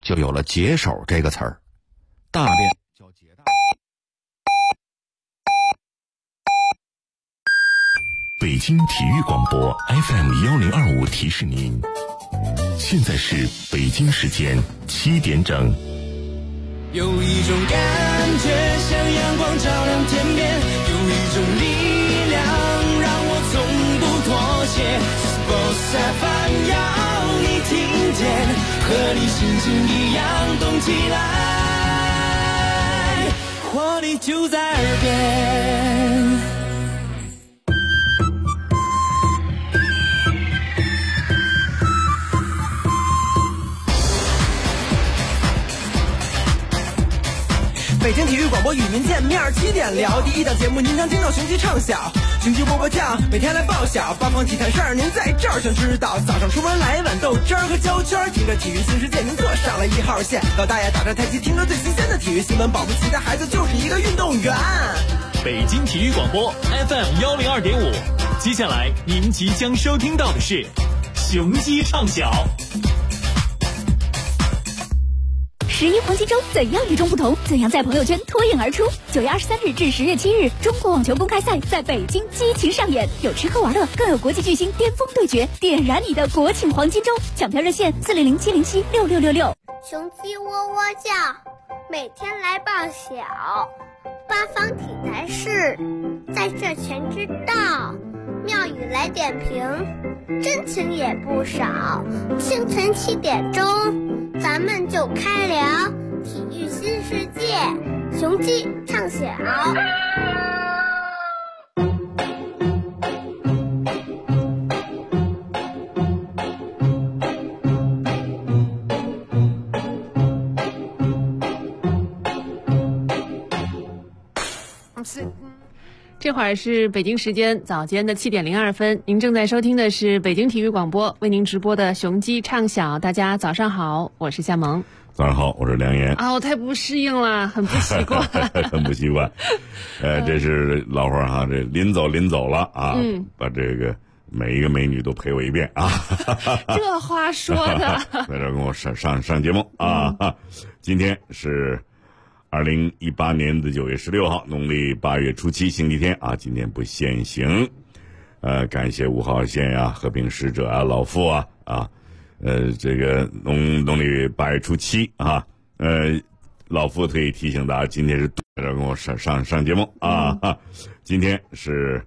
就有了解手这个词儿。大便叫解大。 北京体育广播 FM1025提示您，现在是北京时间7点整。 有一种感觉像阳光照亮天边，有一种力量让我从不妥协。Sports FM 要你听见，和你心情一样动起来，活力就在耳边。 北京体育广播与您见面，7点聊第一档节目，您常听到雄鸡唱晓，雄鸡波波酱每天来报晓，八方体坛事儿您在这儿想知道，早上出门来碗豆汁儿和焦圈，听着体育新世界您坐上了1号线，老大爷打着太极听着最新鲜的体育新闻，保不齐的孩子就是一个运动员。 北京体育广播 FM102.5，接下来您即将收听到的是雄鸡唱晓。 11黄金周怎样与众不同？怎样在朋友圈脱颖而出？9月23日至10月7日，中国网球公开赛在北京激情上演，有吃喝玩乐，更有国际巨星巅峰对决，点燃你的国庆黄金周！抢票热线400-707-6666。 雄鸡喔喔叫，每天来报晓，八方体坛事，在这全知道。妙语来点评，真情也不少。清晨7点钟，咱们就开聊体育新世界，雄鸡唱晓。 这会儿是北京时间早间的7点02分，您正在收听的是北京体育广播为您直播的雄鸡唱晓。大家早上好，我是夏萌。 早上好，我是梁岩。 我太不适应了，很不习惯。 很不习惯。这是老伙儿哈，这临走了啊，把这个每一个美女都陪我一遍啊。 这话说的。 在这跟我上节目啊。今天是2018年的9月16号，农历8月初7，星期天啊。今天不限行，感谢5号线呀、和平使者啊、老傅啊这个农历8月初7啊，老傅特意提醒大家，今天是在这跟我上节目啊。今天是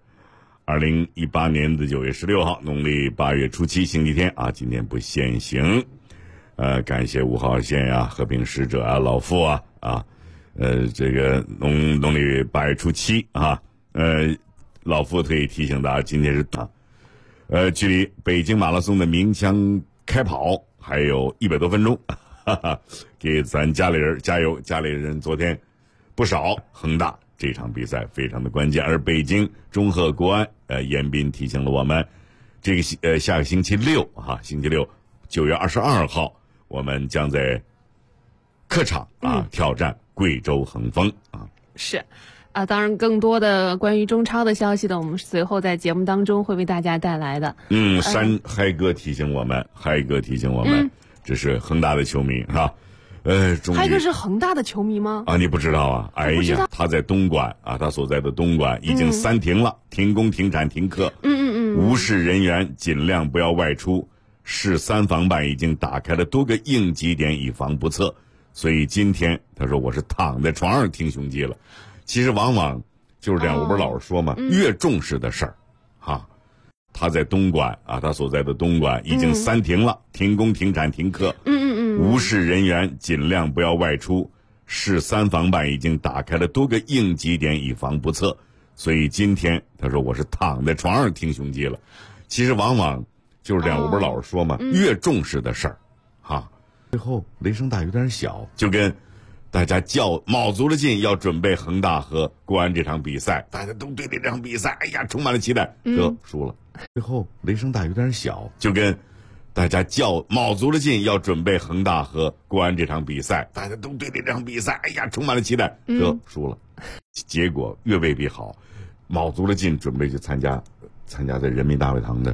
2018年的9月16号，农历8月初7，星期天啊。今天不限行，感谢5号线呀、和平使者啊、老傅啊这个农历8月初7啊，老傅特意提醒大家，今天是距离北京马拉松的鸣枪开跑还有100多分钟，给咱家里人加油！家里人昨天不少，恒大这场比赛非常的关键，而北京中赫国安严彬提醒了我们，这个下个星期六星期六9月22号，我们将在客场挑战贵州恒丰啊。 是当然更多的关于中超的消息呢，我们随后在节目当中会为大家带来的。 嗨哥提醒我们，这是恒大的球迷啊。 嗨哥是恒大的球迷吗？ 你不知道啊？哎呀，他在东莞啊，他所在的东莞已经3停了，停工、停产、停课。无视人员尽量不要外出，市3防办已经打开了多个应急点，以防不测。所以今天他说我是躺在床上听雄鸡了。其实往往就是这样，我不是老是说吗？越重视的事儿他在东莞啊，他所在的东莞已经3停了，停工、停产、停课。无视人员尽量不要外出，市3防办已经打开了多个应急点，以防不测。所以今天他说我是躺在床上听雄鸡了。其实往往就是这样，我不是老是说吗？越重视的事儿最后雷声大雨点小，就跟大家卯足了劲要准备恒大和国安这场比赛，大家都对这场比赛充满了期待，输了。最后雷声大雨点小，就跟大家卯足了劲要准备恒大和国安这场比赛，大家都对这场比赛充满了期待，输了。结果越未必好，卯足了劲准备去参加在人民大会堂的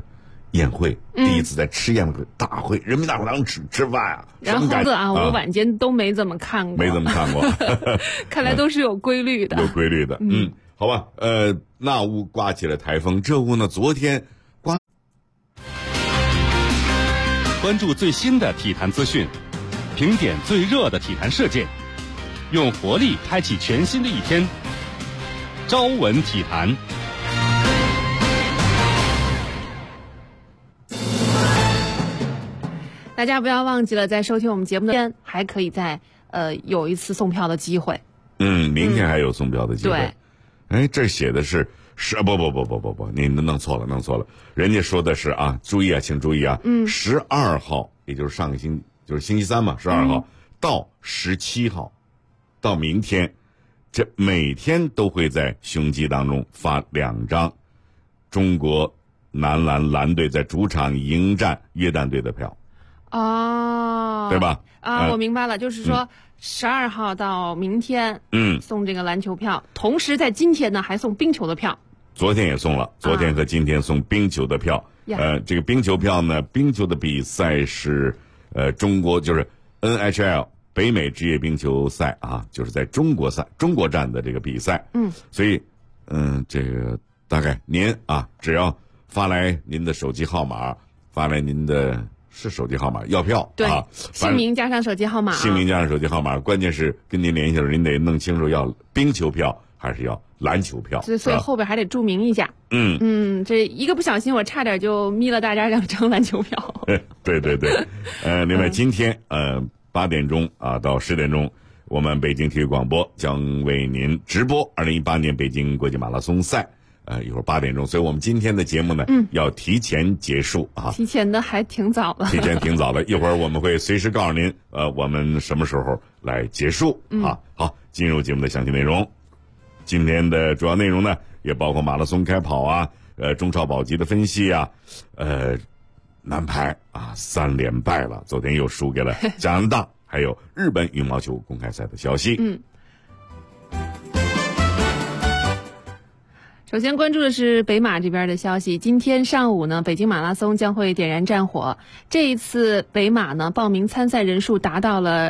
宴会，第一次在吃宴会大会，人民大会堂吃饭啊。 然后我晚间都没怎么看过， 没怎么看过， 看来都是有规律的， 有规律的。好吧，那屋刮起了台风，这屋呢昨天刮。 关注最新的体坛资讯，评点最热的体坛事件，用活力开启全新的一天。朝闻体坛。 大家不要忘记了，在收听我们节目的天还可以再有一次送票的机会。 明天还有送票的机会。 对， 哎，这写的是不，你弄错了，人家说的是啊，注意啊，请注意啊，12号，也就是上个星期，就是星期三嘛，12号到17号，到明天，这每天都会在雄鸡当中发2张中国男篮蓝队在主场迎战约旦队的票。 哦， 对吧？ 我明白了，就是说12号到明天，送这个篮球票，同时在今天呢还送冰球的票。 昨天也送了，昨天和今天送冰球的票。这个冰球票呢，冰球的比赛是中国就是 NHL 北美职业冰球赛啊，就是在中国站的这个比赛。所以这个大概您啊，只要发来您的手机号码，发来您的。是手机号码要票， 对啊， 姓名加上手机号码， 姓名加上手机号码，关键是跟您联系的时候，您得弄清楚要冰球票还是要篮球票， 所以后边还得注明一下。这一个不小心，我差点就眯了大家2张篮球票。 对，另外今天8点钟啊到10点钟，我们北京体育广播将为您直播2018年北京国际马拉松赛。一会儿8点钟，所以我们今天的节目呢，要提前结束啊。 提前的还挺早了。 提前挺早了，一会儿我们会随时告诉您，我们什么时候来结束啊？好，进入节目的详细内容。今天的主要内容呢，也包括马拉松开跑啊，中超保级的分析啊，男排啊3连败了，昨天又输给了加拿大，还有日本羽毛球公开赛的消息。 首先关注的是北马这边的消息。今天上午呢，北京马拉松将会点燃战火。这一次北马呢，报名参赛人数达到了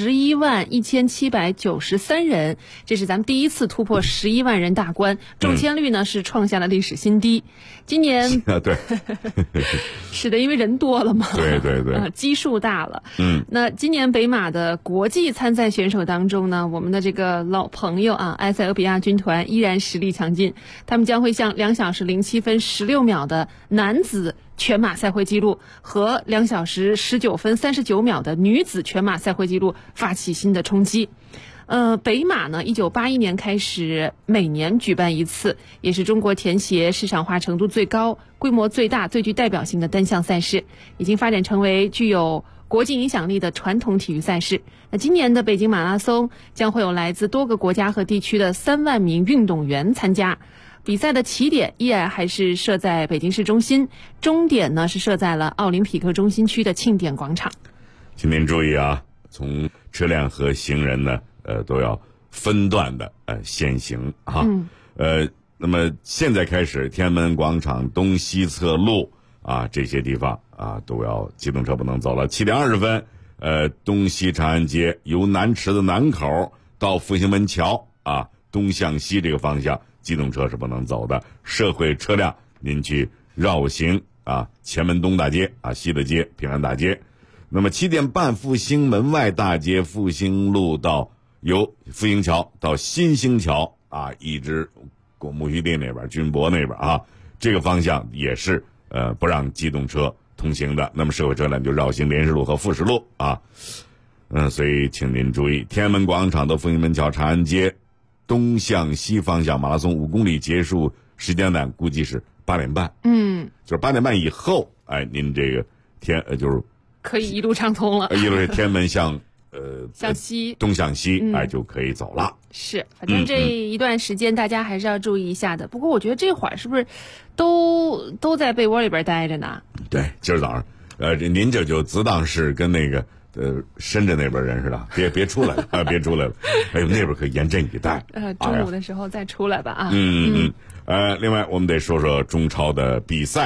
111793人，这是咱们第一次突破11万人大关，中签率呢是创下了历史新低。今年对， 是的，因为人多了嘛， 对， 基数大了。那今年北马的国际参赛选手当中呢，我们的这个老朋友啊，埃塞俄比亚军团依然实力强劲。他们将会向2小时07分16秒的男子全马赛会纪录和2小时19分39秒的女子全马赛会纪录发起新的冲击。北马呢，1981年开始每年举办一次，也是中国田协市场化程度最高、规模最大、最具代表性的单项赛事，已经发展成为具有国际影响力的传统体育赛事。那今年的北京马拉松将会有来自多个国家和地区的3万名运动员参加。比赛的起点依然还是设在北京市中心，终点呢是设在了奥林匹克中心区的庆典广场。 请您注意啊，从车辆和行人呢，都要分段的限行啊。那么现在开始，天安门广场东西侧路啊这些地方啊都要机动车不能走了。7点20分，东西长安街由南池的南口到复兴门桥啊东向西这个方向。机动车是不能走的，社会车辆您去绕行啊，前门东大街啊、西的街、平安大街。那么7点半，复兴门外大街、复兴路到由复兴桥到新兴桥啊，一直过木樨地那边、军博那边啊，这个方向也是不让机动车通行的。那么社会车辆就绕行莲石路和富士路啊。所以请您注意，天安门广场到复兴门桥、长安街。东向西方向马拉松5公里结束时间呢，估计是8点半。就是8点半以后，您这个就是可以一路畅通了。 一路是天安门向向西， 东向西，就可以走了。 是，反正这一段时间大家还是要注意一下的。不过我觉得这会儿是不是都在被窝里边待着呢？ 对，今儿早上，您这就自当是跟那个。深圳那边人似的，别出来了啊！别出来了，哎呦，那边可严阵以待。 中午的时候再出来吧啊。 另外我们得说说中超的比赛。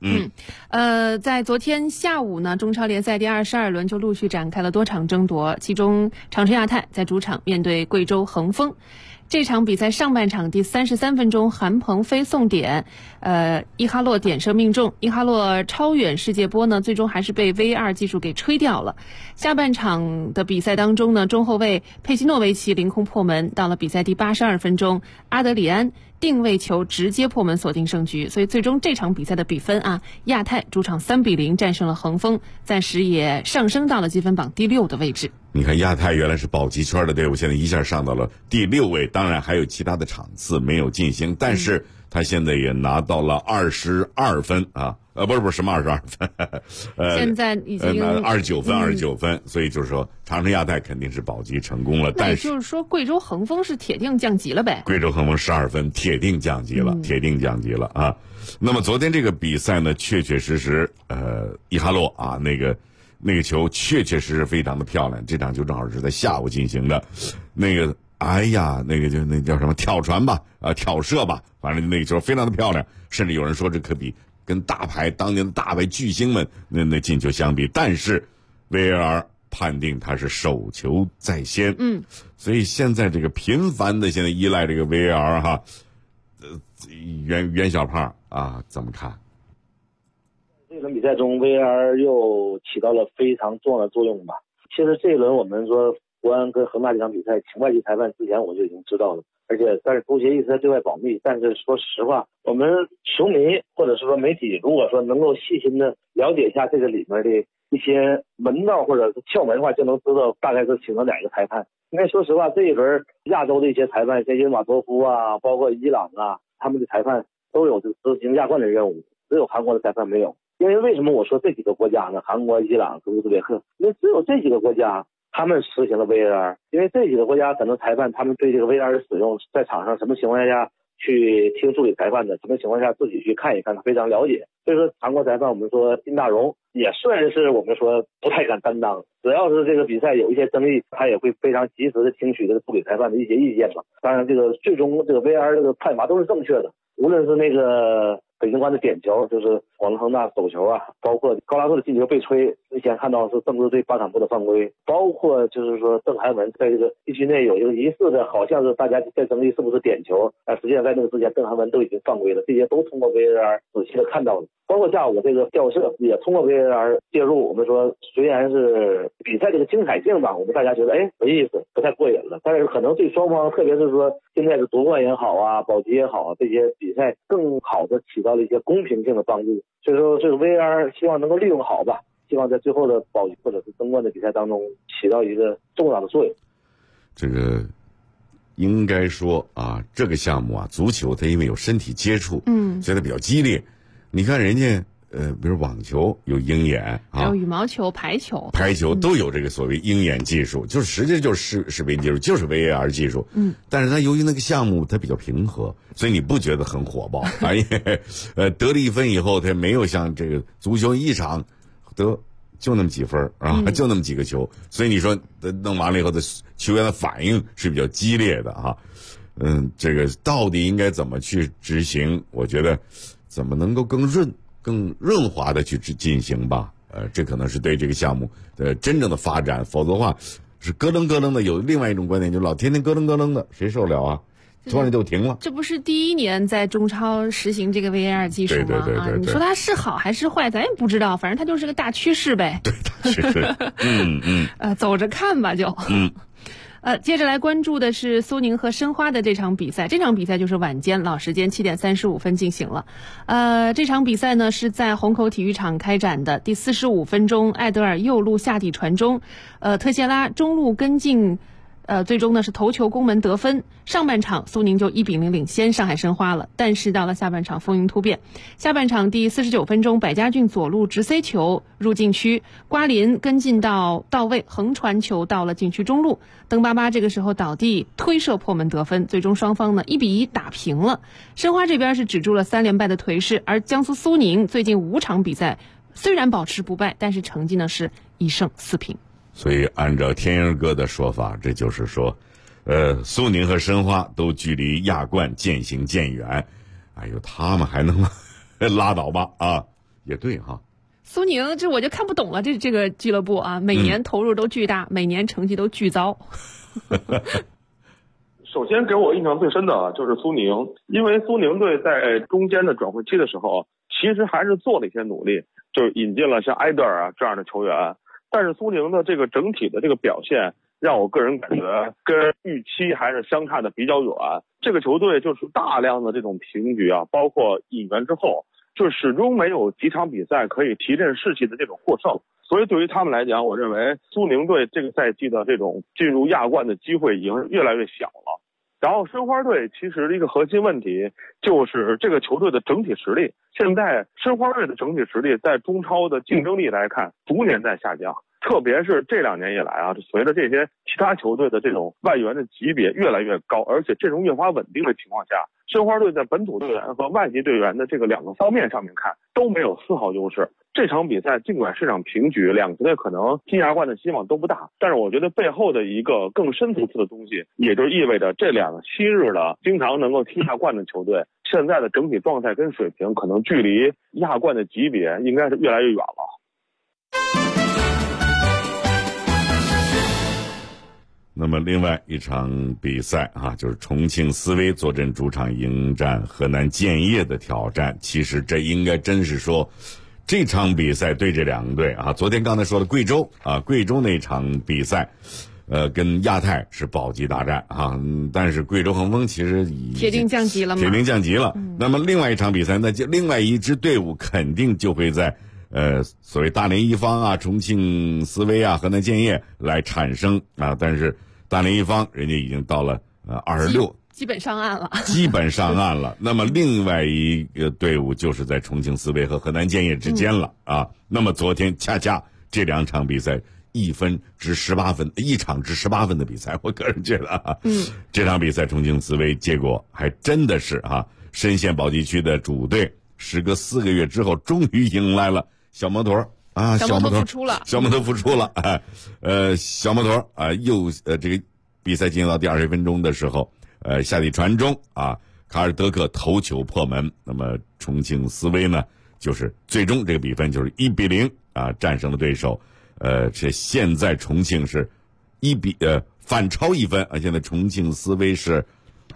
在昨天下午呢，中超联赛第22轮就陆续展开了多场争夺，其中长春亚泰在主场面对贵州恒丰。这场比赛上半场第33分钟，韩鹏飞送点，伊哈洛点射命中，伊哈洛超远世界波呢，最终还是被 VAR 技术给吹掉了。下半场的比赛当中呢，中后卫佩西诺维奇凌空破门，到了比赛第82分钟，阿德里安定位球直接破门锁定胜局，所以最终这场比赛的比分啊，亚泰主场3-0战胜了恒丰，暂时也上升到了积分榜第6的位置。 你看亚泰原来是保级圈的队伍，现在一下上到了第6位，当然还有其他的场次没有进行，但是他现在也拿到了22分啊，不是什么22分， 现在已经 29分，所以就是说长春亚泰肯定是保级成功了，但是就是说贵州恒丰是铁定降级了呗？ 贵州恒丰12分，铁定降级了，铁定降级了啊！那么昨天这个比赛呢，确实，伊哈洛啊，那个球确实非常的漂亮，这场球正好是在下午进行的，那个那叫什么挑传吧，挑射吧，反正那个球非常的漂亮，甚至有人说这可比跟当年的大牌巨星们那进球相比，但是 VAR 判定他是手球在先，所以现在这个频繁的现在依赖这个 VAR 哈，袁小胖啊怎么看？ 这轮比赛中 VAR 又起到了非常重要的作用吧。其实这一轮我们说国安跟恒大这场比赛，请外籍裁判之前我就已经知道了，但是足协一直在对外保密。但是说实话，我们球迷或者是说媒体，如果说能够细心的了解一下这个里面的一些门道或者是窍门的话，就能知道大概是请了哪个裁判。应该说实话，这一轮亚洲的一些裁判，像因马多夫啊，包括伊朗啊，他们的裁判都有执行亚冠的任务，只有韩国的裁判没有。因为为什么我说这几个国家呢？韩国、伊朗和乌兹别克，因为只有这几个国家他们实行了 VAR， 因为这几个国家可能裁判他们对这个 VAR 的使用，在场上什么情况下去听助理裁判的，什么情况下自己去看一看，他非常了解。所以说韩国裁判我们说金大荣也算是我们说不太敢担当，只要是这个比赛有一些争议，他也会非常及时的听取这个助理裁判的一些意见吧。当然这个最终这个 VAR 这个判罚都是正确的，无论是那个北京国安的点球，就是广州恒大手球啊，包括高拉特的进球被吹，之前看到是郑智对巴坎布的犯规，包括就是说郑涵文在这个禁区内有一个疑似的，好像是大家在争议是不是点球，实际上在那个之前郑涵文都已经犯规了，这些都通过 VAR 仔细的看到了。包括下午这个吊射也通过 VAR 介入，我们说虽然是比赛这个精彩性吧，我们大家觉得没意思，不太过瘾了，但是可能对双方，特别是说现在的夺冠也好啊，保级也好啊，这些比赛更好的起到了一些公平性的帮助。所以说这个 VAR 希望能够利用好吧，希望在最后的保级或者是争冠的比赛当中起到一个重要的作用。 这个应该说啊，这个项目啊，足球它因为有身体接触，所以它比较激烈。你看人家比如网球有鹰眼啊， 还有羽毛球、排球都有这个所谓鹰眼技术，就是实际就是视频技术，就是 VAR 技术。但是它由于那个项目它比较平和，所以你不觉得很火爆啊？得了1分以后，它没有像这个足球一场得就那么几分啊，就那么几个球，所以你说弄完了以后的球员的反应是比较激烈的啊。这个到底应该怎么去执行？我觉得怎么能够更润滑的去进行吧？这可能是对这个项目的真正的发展，否则的话是咯楞咯楞的。有另外一种观点，就老天天咯楞咯楞的，谁受了啊？突然就停了。这不是第一年在中超实行这个 VAR 技术吗？对，你说它是好还是坏，咱也不知道，反正它就是个大趋势呗。对，大趋势。走着看吧，就。接着来关注的是苏宁和申花的这场比赛。这场比赛就是晚间老时间7点35分进行了。这场比赛呢是在虹口体育场开展的。第45分钟，艾德尔右路下底传中，特谢拉中路跟进。最终呢是头球攻门得分。上半场苏宁就1-0领先上海申花了，但是到了下半场风云突变。下半场第49分钟，百家俊左路直塞球入禁区，瓜林跟进到位，横传球到了禁区中路，登巴巴这个时候倒地推射破门得分。最终双方呢1-1打平了。申花这边是止住了3连败的颓势，而江苏苏宁最近5场比赛虽然保持不败，但是成绩呢是1胜4平。所以按照天鹰哥的说法，这就是说苏宁和申花都距离亚冠渐行渐远。哎呦，他们还能拉倒吧啊！ 也对哈。 苏宁这我就看不懂了，这个俱乐部啊，每年投入都巨大，每年成绩都巨糟。 首先给我印象最深的就是苏宁，因为苏宁队在中间的转会期的时候，其实还是做了一些努力，就是引进了像埃德尔这样的球员。但是苏宁的这个整体的这个表现，让我个人感觉跟预期还是相差的比较远。这个球队就是大量的这种平局包括引援之后，就始终没有几场比赛可以提振士气的这种获胜。所以对于他们来讲，我认为苏宁队这个赛季的这种进入亚冠的机会已经越来越小了。然后申花队其实一个核心问题就是这个球队的整体实力，现在申花队的整体实力在中超的竞争力来看逐年在下降，特别是这2年以来随着这些其他球队的这种外援的级别越来越高，而且阵容越发稳定的情况下，申花队在本土队员和外籍队员的这个2个方面上面看都没有丝毫优势。这场比赛尽管是场平局，2个球队可能进亚冠的希望都不大，但是我觉得背后的一个更深层次的东西，也就意味着这2个昔日的经常能够踢亚冠的球队，现在的整体状态跟水平可能距离亚冠的级别应该是越来越远了。 那么另外一场比赛就是重庆斯威坐镇主场迎战河南建业的挑战。其实这应该真是说这场比赛对这2个队昨天刚才说的贵州贵州那场比赛跟亚泰是保级大战但是贵州恒丰其实铁定降级了嘛， 铁定降级了。那么另外一场比赛，那就另外一支队伍肯定就会在所谓大连一方重庆斯威河南建业来产生但是大连一方人家已经到了26， 基本上岸了， 基本上岸了。那么另外一个队伍就是在重庆斯威和河南建业之间了那么昨天恰恰这2场比赛1分值18分，一场值18分的比赛，我个人觉得这场比赛重庆斯威结果还真的是深陷保级区的主队，时隔4个月之后终于迎来了小摩托小摩托复出了， 小摩托复出了小摩托又这个比赛进行到第20分钟的时候下底传中卡尔德克头球破门。那么重庆斯威呢，就是最终这个比分就是1-0战胜了对手。这现在重庆是反超1分现在重庆斯威是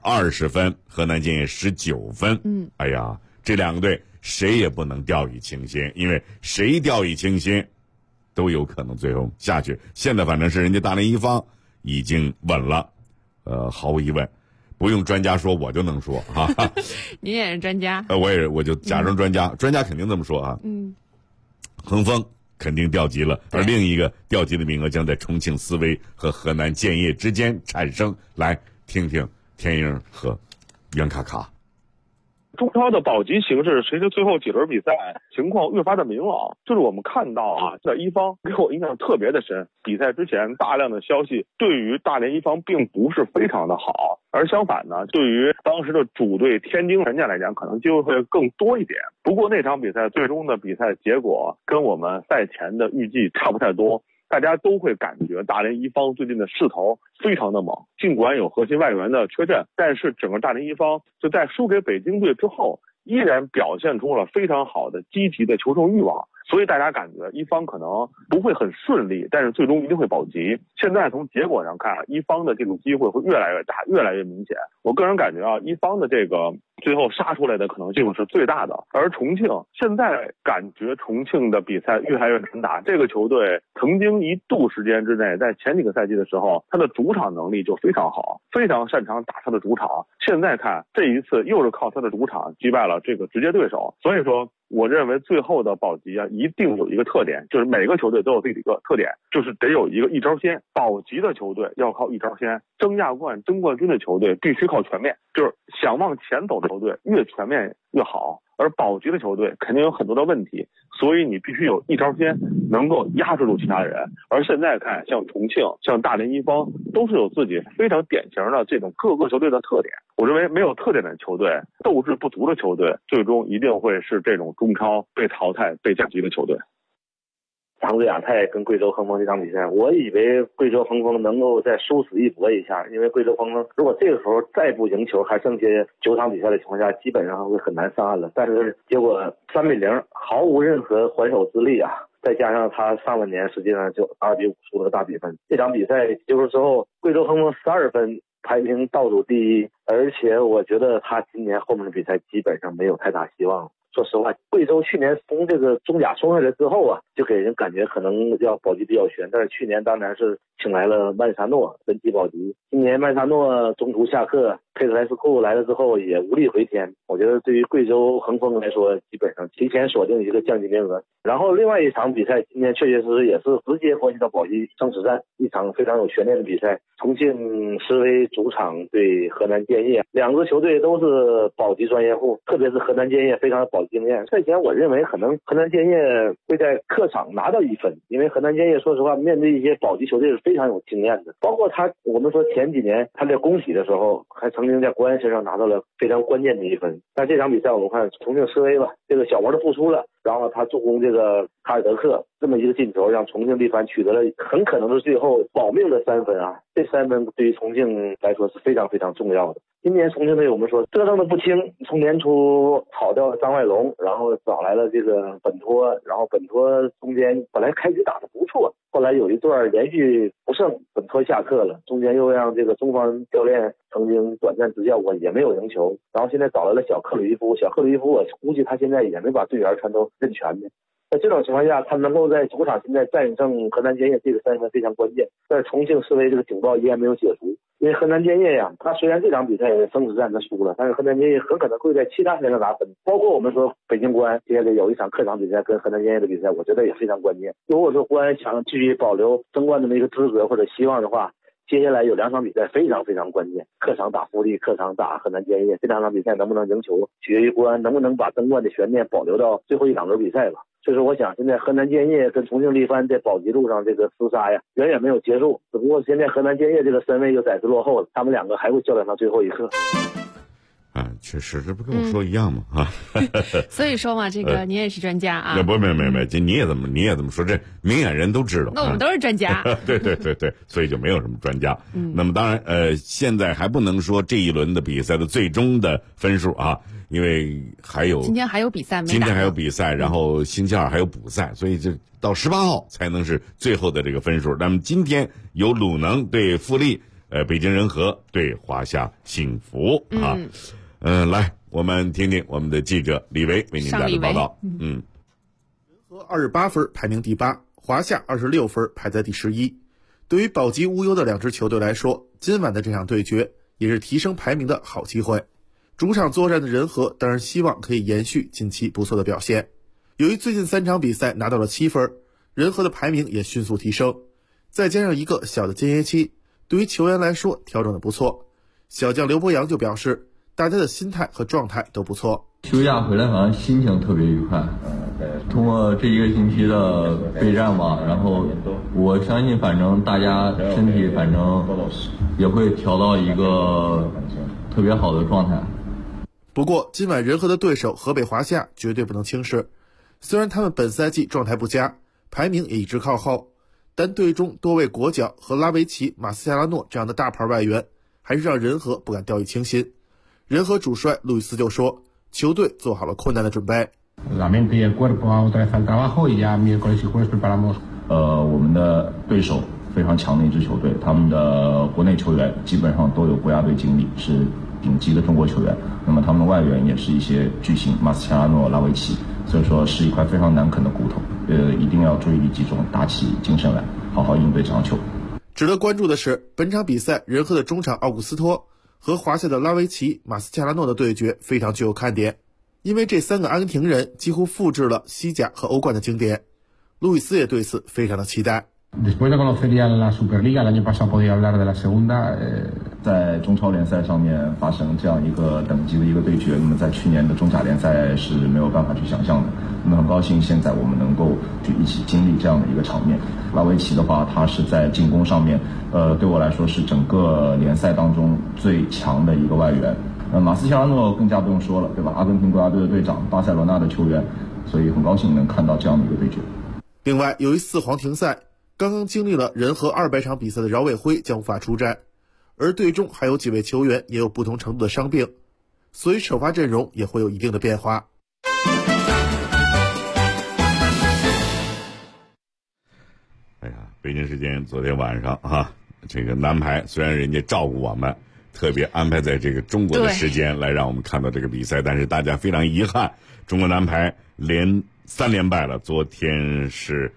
20分，河南建业19分。哎呀，这2个队谁也不能掉以轻心，因为谁掉以轻心都有可能最后下去。现在反正是人家大连一方已经稳了毫无疑问，不用专家说我就能说您也是专家我就假装专家专家肯定这么说恒丰肯定调级了，而另一个调级的名额将在重庆斯威和河南建业之间产生。来听听天鹰和袁卡卡。 中超的保级形势随着最后几轮比赛情况越发的明朗，就是我们看到在一方给我印象特别的深，比赛之前大量的消息对于大连一方并不是非常的好，而相反呢，对于当时的主队天津人家来讲可能机会会更多一点。不过那场比赛最终的比赛结果跟我们赛前的预计差不太多，大家都会感觉大连一方最近的势头非常的猛，尽管有核心外援的缺阵，但是整个大连一方就在输给北京队之后依然表现出了非常好的积极的求胜欲望，所以大家感觉一方可能不会很顺利，但是最终一定会保级。现在从结果上看，一方的这种机会会越来越大，越来越明显。我个人感觉一方的这个最后杀出来的可能性是最大的。而重庆现在感觉重庆的比赛越来越难打，这个球队曾经一度时间之内在前几个赛季的时候，他的主场能力就非常好，非常擅长打他的主场。现在看这一次又是靠他的主场击败了这个直接对手，所以说我认为最后的保级一定有一个特点，就是每个球队都有自己的一个特点，就是得有一个一招鲜。保级的球队要靠一招鲜，争亚冠争冠军的球队必须靠全面，就是想往前走的球队越全面越好，而保级的球队肯定有很多的问题，所以你必须有一招鲜能够压制住其他人。而现在看像重庆像大连一方都是有自己非常典型的这种各个球队的特点，我认为没有特点的球队，斗志不足的球队，最终一定会是这种中超被淘汰被降级的球队。 长治亚泰跟贵州恒丰这场比赛，我以为贵州恒丰能够再殊死一搏一下，因为贵州恒丰如果这个时候再不赢球，还剩下9场比赛的情况下，基本上会很难上岸了。但是结果3-0，毫无任何还手之力啊！再加上他上半年实际上就2-5输了个大比分。这场比赛结束之后，贵州恒丰12分，排名倒数第1，而且我觉得他今年后面的比赛基本上没有太大希望。说实话，贵州去年从这个中甲冲下来之后啊，就给人感觉可能要保级比较悬。但是去年当然是请来了曼萨诺跟级保级，今年曼萨诺中途下课，佩特莱斯库来了之后也无力回天。我觉得对于贵州恒丰来说，基本上提前锁定一个降级名额。然后另外一场比赛，今年确确实实也是直接关系到保级生死战，一场非常有悬念的比赛。重庆斯威主场对河南建业，两支球队都是保级专业户，特别是河南建业非常有保级经验。赛前我认为可能河南建业会在客场拿到1分，因为河南建业说实话面对一些保级球队是非常有经验的，包括我们说前几年他在工体的时候还曾经在国安身上拿到了非常关键的1分。但这场比赛我们看重庆斯威吧，这个小魔的复出了，然后他助攻这个卡尔德克这么一个进球，让重庆力帆取得了很可能是最后保命的3分啊！这3分对于重庆来说是非常非常重要的。今年重庆队我们说折腾的不轻，从年初炒掉了张外龙，然后找来了这个本托，然后本托中间本来开局打得不错，后来有一段连续不胜，本托下课了，中间又让这个中方教练曾经短暂执教过，也没有赢球，然后现在找来了小克鲁伊夫，我估计他现在也没把队员全都认全的。在这种情况下，他能够在主场现在战胜河南建业，这个3分非常关键。但是重庆斯威这个警报依然没有解除，因为河南建业呀，他虽然这场比赛生死战他输了，但是河南建业很可能会在其他赛上拿分，包括我们说北京国安接下来有一场客场比赛跟河南建业的比赛，我觉得也非常关键。如果说国安想继续保留争冠这么一个资格或者希望的话，接下来有2场比赛非常非常关键，客场打富力，客场打河南建业，这2场比赛能不能赢球，取决于国安能不能把争冠的悬念保留到最后1两轮比赛吧。所以说我想现在河南建业跟重庆力帆在保级路上这个厮杀呀，远远没有结束，只不过现在河南建业这个身位又再次落后了，他们2个还会较量到最后一刻。 确实，这不跟我说一样吗？ 所以说嘛，这个你也是专家啊。 不，没，你也这么说，这明眼人都知道。 那我们都是专家。 对，所以就没有什么专家。那么当然，现在还不能说这一轮的比赛的最终的分数啊，因为今天还有比赛没打。今天还有比赛，然后星期2还有补赛，所以就到18号才能是最后的这个分数。那么今天有鲁能对富力，北京人和对华夏幸福啊。来，我们听听我们的记者李维为您带来报道。 人和28分排名第8，华夏26分排在第11。对于保级无忧的2支球队来说，今晚的这场对决也是提升排名的好机会。主场作战的人和当然希望可以延续近期不错的表现。由于最近3场比赛拿到了7分，人和的排名也迅速提升。再加上一个小的间歇期，对于球员来说调整的不错。小将刘博洋就表示，大家的心态和状态都不错。 休假回来好像心情特别愉快。通过这1个星期的备战吧，然后我相信反正大家身体反正也会调到一个特别好的状态。 不过今晚人和的对手河北华夏绝对不能轻视，虽然他们本赛季状态不佳，排名也一直靠后，但队中多位国脚和拉维奇、马斯切拉诺这样的大牌外援，还是让人和不敢掉以轻心。人和主帅路易斯就说，球队做好了困难的准备。 我们的对手非常强的一支球队，他们的国内球员基本上都有国家队经历，是顶级的中国球员。那么他们的外援也是一些巨星，马斯切拉诺、拉维奇，所以说是一块非常难啃的骨头。一定要注意力集中，打起精神来，好好应对这场球。 值得关注的是，本场比赛人和的中场奥古斯托和华夏的拉维奇、马斯切拉诺的对决非常具有看点，因为这3个阿根廷人几乎复制了西甲和欧冠的经典。路易斯也对此非常的期待。 在中超联赛上面发生这样一个等级的一个对决，那么在去年的中甲联赛是没有办法去想象的。那么很高兴现在我们能够去一起经历这样的一个场面。拉维奇的话，他是在进攻上面，对我来说是整个联赛当中最强的一个外援。马斯切拉诺更加不用说了，对吧？阿根廷国家队的队长，巴塞罗那的球员，所以很高兴能看到这样的一个对决。 另外，由于4黄停赛，刚刚经历了人和200场比赛的饶伟辉将无法出战，而队中还有几位球员也有不同程度的伤病，所以首发阵容也会有一定的变化。 哎呀，北京时间昨天晚上啊，这个男排虽然人家照顾我们，特别安排在这个中国的时间来让我们看到这个比赛，但是大家非常遗憾，中国男排连3连败了。昨天是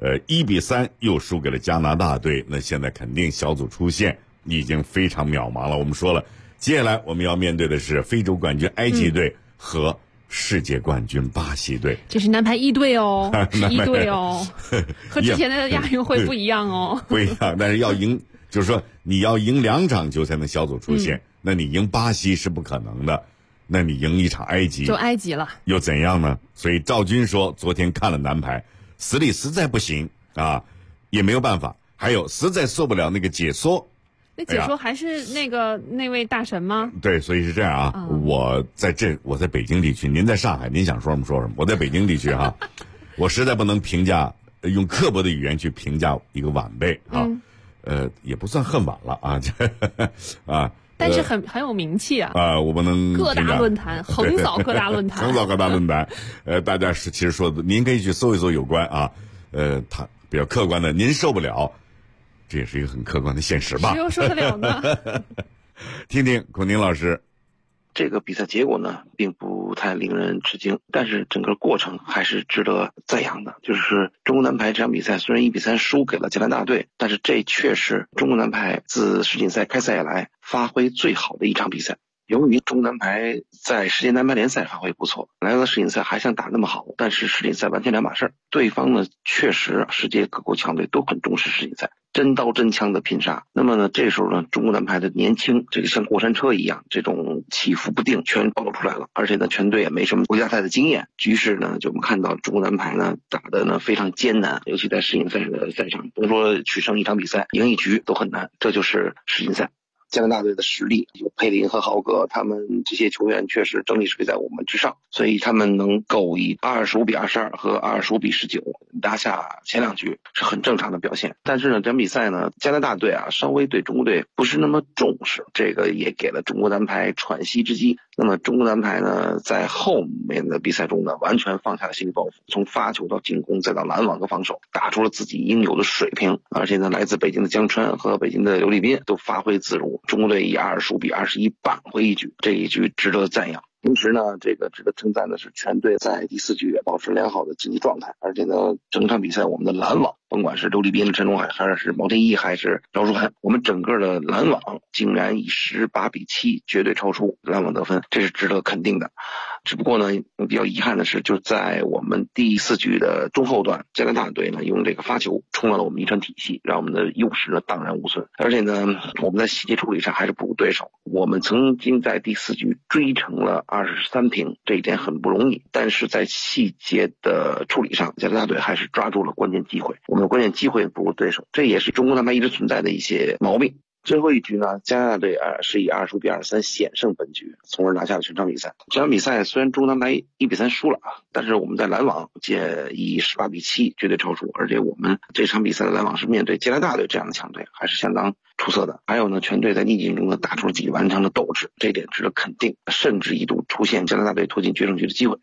1-3又输给了加拿大队，那现在肯定小组出线已经非常渺茫了。我们说了，接下来我们要面对的是非洲冠军埃及队和世界冠军巴西队。 这是男排1队哦，是1队哦，和之前的亚运会不一样哦。 不一样，但是要赢，就是说你要赢2场球才能小组出线，那你赢巴西是不可能的，那你赢一场埃及就埃及了， 又怎样呢？所以赵军说，昨天看了男排，实力实在不行啊，也没有办法，还有实在受不了那个解说。 那解说还是那位大神吗？ 对，所以是这样啊。我在北京地区，您在上海，您想说什么说什么。我在北京地区哈，我实在不能评价，用刻薄的语言去评价一个晚辈啊。也不算恨晚了啊，啊。 但是很有名气啊！ 我不能各大论坛横扫各大论坛， 横扫各大论坛。大家其实说的，您可以去搜一搜有关啊。他比较客观的，您受不了，这也是一个很客观的现实吧？ 谁又受得了呢？ 听听孔宁老师。 这个比赛结果呢，并不太令人吃惊，但是整个过程还是值得赞扬的。就是中国男排这场比赛虽然1-3输给了加拿大队，但是这却是中国男排自世锦赛开赛以来发挥最好的一场比赛。由于中国男排在世界男排联赛发挥不错，来到世锦赛还想打那么好，但是世锦赛完全两码事儿。对方呢，确实世界各国强队都很重视世锦赛，真刀真枪的拼杀。那么呢，这时候呢，中国男排的年轻，这个像过山车一样，这种起伏不定全暴露出来了。而且呢，全队也没什么国家赛的经验，于是呢，就我们看到中国男排呢打的呢非常艰难，尤其在世锦赛的赛场，不是说取胜一场比赛，赢一局都很难，这就是世锦赛。加拿大队的实力有佩林和豪格，他们这些球员确实整体实力在我们之上，所以他们能够以25-22和25-19拿下前2局是很正常的表现。但是呢，这场比赛呢，加拿大队啊稍微对中国队不是那么重视，这个也给了中国男排喘息之机。那么中国男排呢，在后面的比赛中呢，完全放下了心理包袱，从发球到进攻再到拦网和防守，打出了自己应有的水平。而且呢，来自北京的江川和北京的刘立斌都发挥自如，中国队以25-21扳回一局，这一局值得赞扬。同时呢，这个值得称赞的是，全队在第4局也保持良好的竞技状态，而且呢，整场比赛我们的拦网，甭管是刘立斌、陈忠海，还是毛天一，还是饶书涵，我们整个的拦网竟然以18-7绝对超出拦网得分，这是值得肯定的。只不过呢，比较遗憾的是，就在我们第4局的中后段，加拿大队呢用这个发球冲了我们一身体系，让我们的优势呢荡然无存。而且呢，我们在细节处理上还是不如对手。我们曾经在第4局追成了23平，这一点很不容易，但是在细节的处理上，加拿大队还是抓住了关键机会。我们的关键机会不如对手，这也是中国男排一直存在的一些毛病。最后一局呢，加拿大队是以25-23险胜本局，从而拿下了全场比赛。这场比赛虽然中国男排1-3输了，但是我们在拦网也以18-7绝对超出，而且我们这场比赛的拦网是面对加拿大队这样的强队，还是相当出色的。还有呢，全队在逆境中呢打出了自己顽强的斗志，这一点值得肯定，甚至一度出现加拿大队拖进决胜局的机会。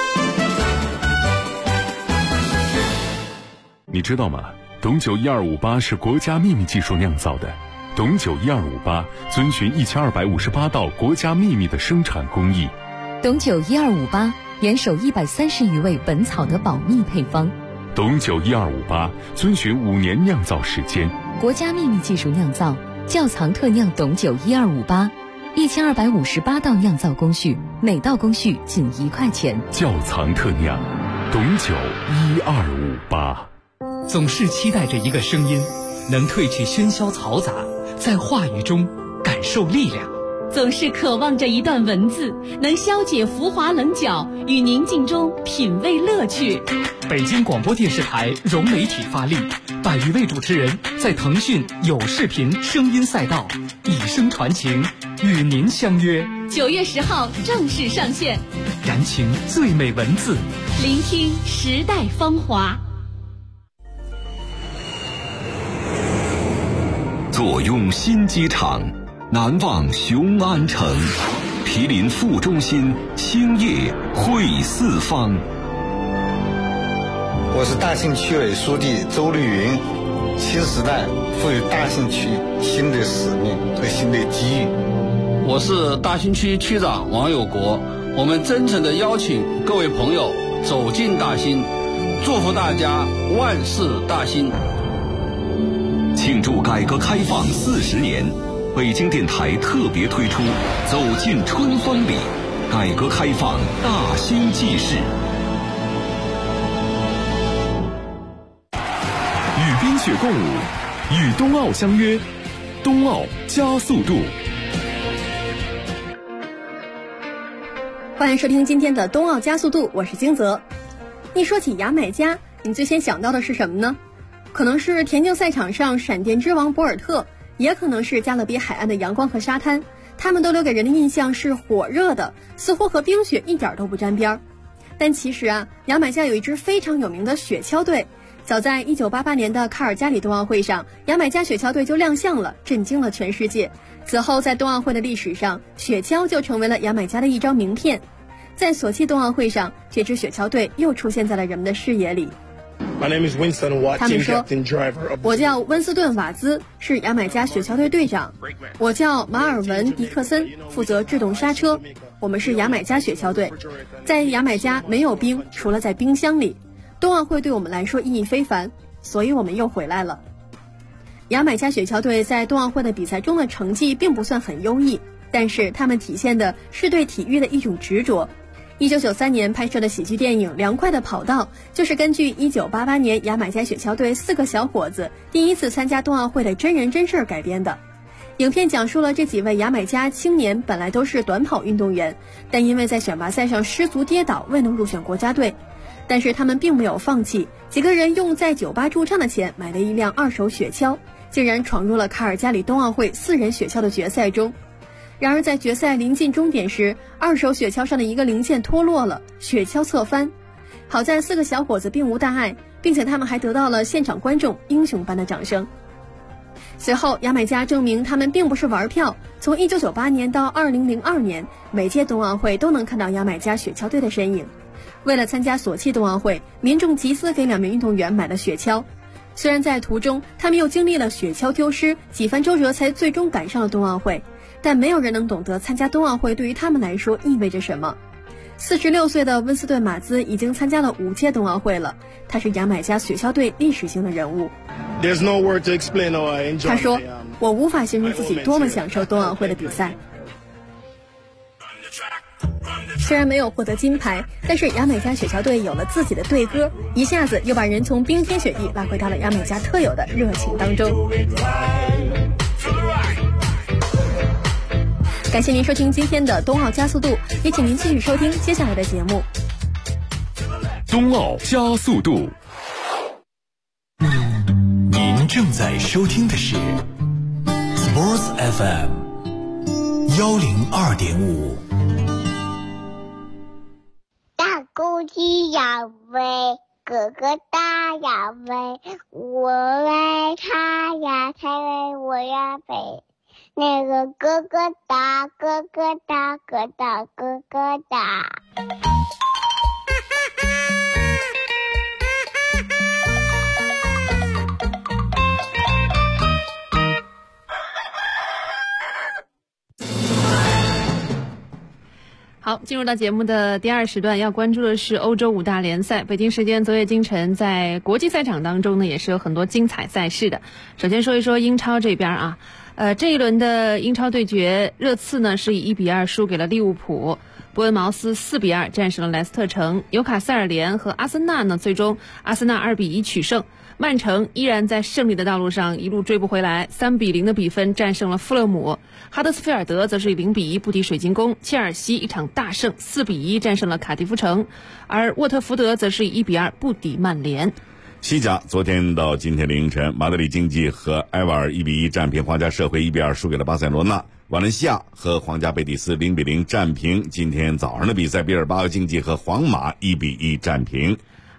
你知道吗？董酒1258是国家秘密技术酿造的。董酒1258遵循1258道国家秘密的生产工艺。 董酒1258严守130余味本草的保密配方。 董酒1258遵循5年酿造时间， 国家秘密技术酿造，窖藏特酿董酒1258，1258道酿造工序，每道工序仅1块钱。 窖藏特酿，董酒1258。 总是期待着一个声音，能褪去喧嚣嘈杂，在话语中感受力量。 总是渴望着一段文字，能消解浮华棱角，与宁静中品味乐趣。 北京广播电视台融媒体发力，100余位主持人在腾讯有视频声音赛道以声传情，与您相约。 9月10号正式上线， 燃情最美文字， 聆听时代芳华。 坐拥新机场，难忘雄安城。毗邻副中心，兴业汇四方。 我是大兴区委书记周绿云。新时代赋予大兴区新的使命和新的机遇。 我是大兴区区长王有国。我们真诚地邀请各位朋友走进大兴，祝福大家万事大兴。 庆祝改革开放40年，北京电台特别推出《走进春风里》，改革开放大兴纪事。 与冰雪共舞，与冬奥相约，冬奥加速度。 欢迎收听今天的冬奥加速度，我是金泽。一说起牙买加，你最先想到的是什么呢？可能是田径赛场上闪电之王博尔特，也可能是加勒比海岸的阳光和沙滩，他们都留给人的印象是火热的，似乎和冰雪一点都不沾边儿。但其实啊，牙买加有一支非常有名的雪橇队。早在1988年的卡尔加里冬奥会上，牙买加雪橇队就亮相了，震惊了全世界。此后在冬奥会的历史上，雪橇就成为了牙买加的一张名片。在索契冬奥会上，这支雪橇队又出现在了人们的视野里。他们说，我叫温斯顿·瓦兹，是牙买加雪橇队队长。我叫马尔文·迪克森，负责制动刹车。我们是牙买加雪橇队。在牙买加没有冰，除了在冰箱里。冬奥会对我们来说意义非凡，所以我们又回来了。牙买加雪橇队在冬奥会的比赛中的成绩并不算很优异，但是他们体现的是对体育的一种执着。1993年拍摄的喜剧电影《凉快的跑道》就是根据1988年牙买加雪橇队4个小伙子第一次参加冬奥会的真人真事改编的。影片讲述了这几位牙买加青年本来都是短跑运动员，但因为在选拔赛上失足跌倒，未能入选国家队。但是他们并没有放弃，几个人用在酒吧驻唱的钱买了一辆2手雪橇，竟然闯入了卡尔加里冬奥会4人雪橇的决赛中。然而在决赛临近终点时，2手雪橇上的一个零件脱落了，雪橇侧翻。好在4个小伙子并无大碍，并且他们还得到了现场观众英雄般的掌声。随后牙买加证明他们并不是玩票，从1998年到2002年，每届冬奥会都能看到牙买加雪橇队的身影。为了参加索契冬奥会，民众集资给2名运动员买了雪橇。虽然在途中他们又经历了雪橇丢失，几番周折才最终赶上了冬奥会，但没有人能懂得参加冬奥会对于他们来说意味着什么。46岁的温斯顿·马兹已经参加了5届冬奥会了，他是牙买加雪橇队历史性的人物。他说，我无法形容自己多么享受冬奥会的比赛。虽然没有获得金牌，但是牙买加雪橇队有了自己的队歌，一下子又把人从冰天雪地拉回到了牙买加特有的热情当中。感谢您收听今天的冬奥加速度，也请您继续收听接下来的节目。 冬奥加速度。 您正在收听的是 Sports FM 102.5。 大公鸡要飞，哥哥大要飞，我为他呀，才为我呀飞。那个哥哥大，哥哥大，哥大哥哥大。 好，进入到节目的第2时段，要关注的是欧洲5大联赛。北京时间昨夜今晨，在国际赛场当中呢，也是有很多精彩赛事的。首先说一说英超这边啊，这一轮的英超对决，热刺呢是以1-2输给了利物浦，伯恩茅斯4-2战胜了莱斯特城，纽卡斯尔联和阿森纳呢，最终阿森纳2-1取胜。曼城依然在胜利的道路上一路追不回来，3-0的比分战胜了富勒姆。哈德斯菲尔德则是以0-1不敌水晶宫，切尔西一场大胜4-1战胜了卡迪夫城，而沃特福德则是以1-2不敌曼联。 西甲昨天到今天凌晨，马德里竞技和埃瓦尔1-1战平，皇家社会1-2输给了巴塞罗那，瓦伦西亚和皇家贝蒂斯0-0战平。今天早上的比赛，毕尔巴鄂竞技和皇马1-1战平。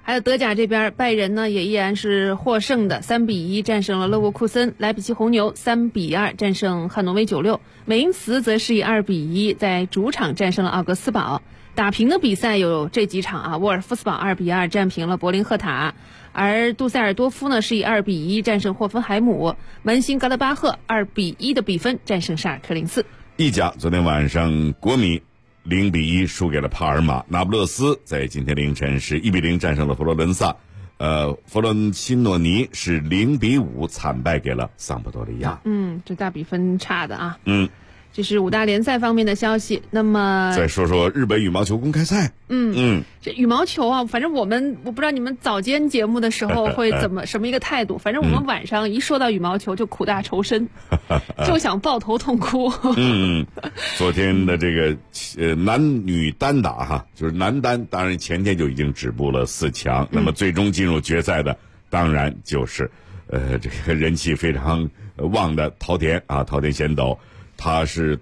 还有德甲这边，拜仁呢也依然是获胜的，3-1战胜了勒沃库森，莱比锡红牛3-2战胜汉诺威96，美因茨则是以2-1在主场战胜了奥格斯堡。打平的比赛有这几场啊，沃尔夫斯堡2-2战平了柏林赫塔，而杜塞尔多夫呢是以2-1战胜霍芬海姆，门兴格勒巴赫2-1的比分战胜沙尔克04。 意甲昨天晚上国米0-1输给了帕尔马，那不勒斯在今天凌晨是1-0战胜了佛罗伦萨，弗伦西诺尼是0-5惨败给了桑普多利亚。 这大比分差的啊。这是5大联赛方面的消息。那么再说说日本羽毛球公开赛。 这羽毛球啊，反正我不知道你们早间节目的时候会什么一个态度，反正我们晚上一说到羽毛球就苦大仇深，就想抱头痛哭。 昨天的这个男女单打哈，就是男单，当然前天就已经止步了4强，那么最终进入决赛的当然就是这个人气非常旺的桃田贤斗。他是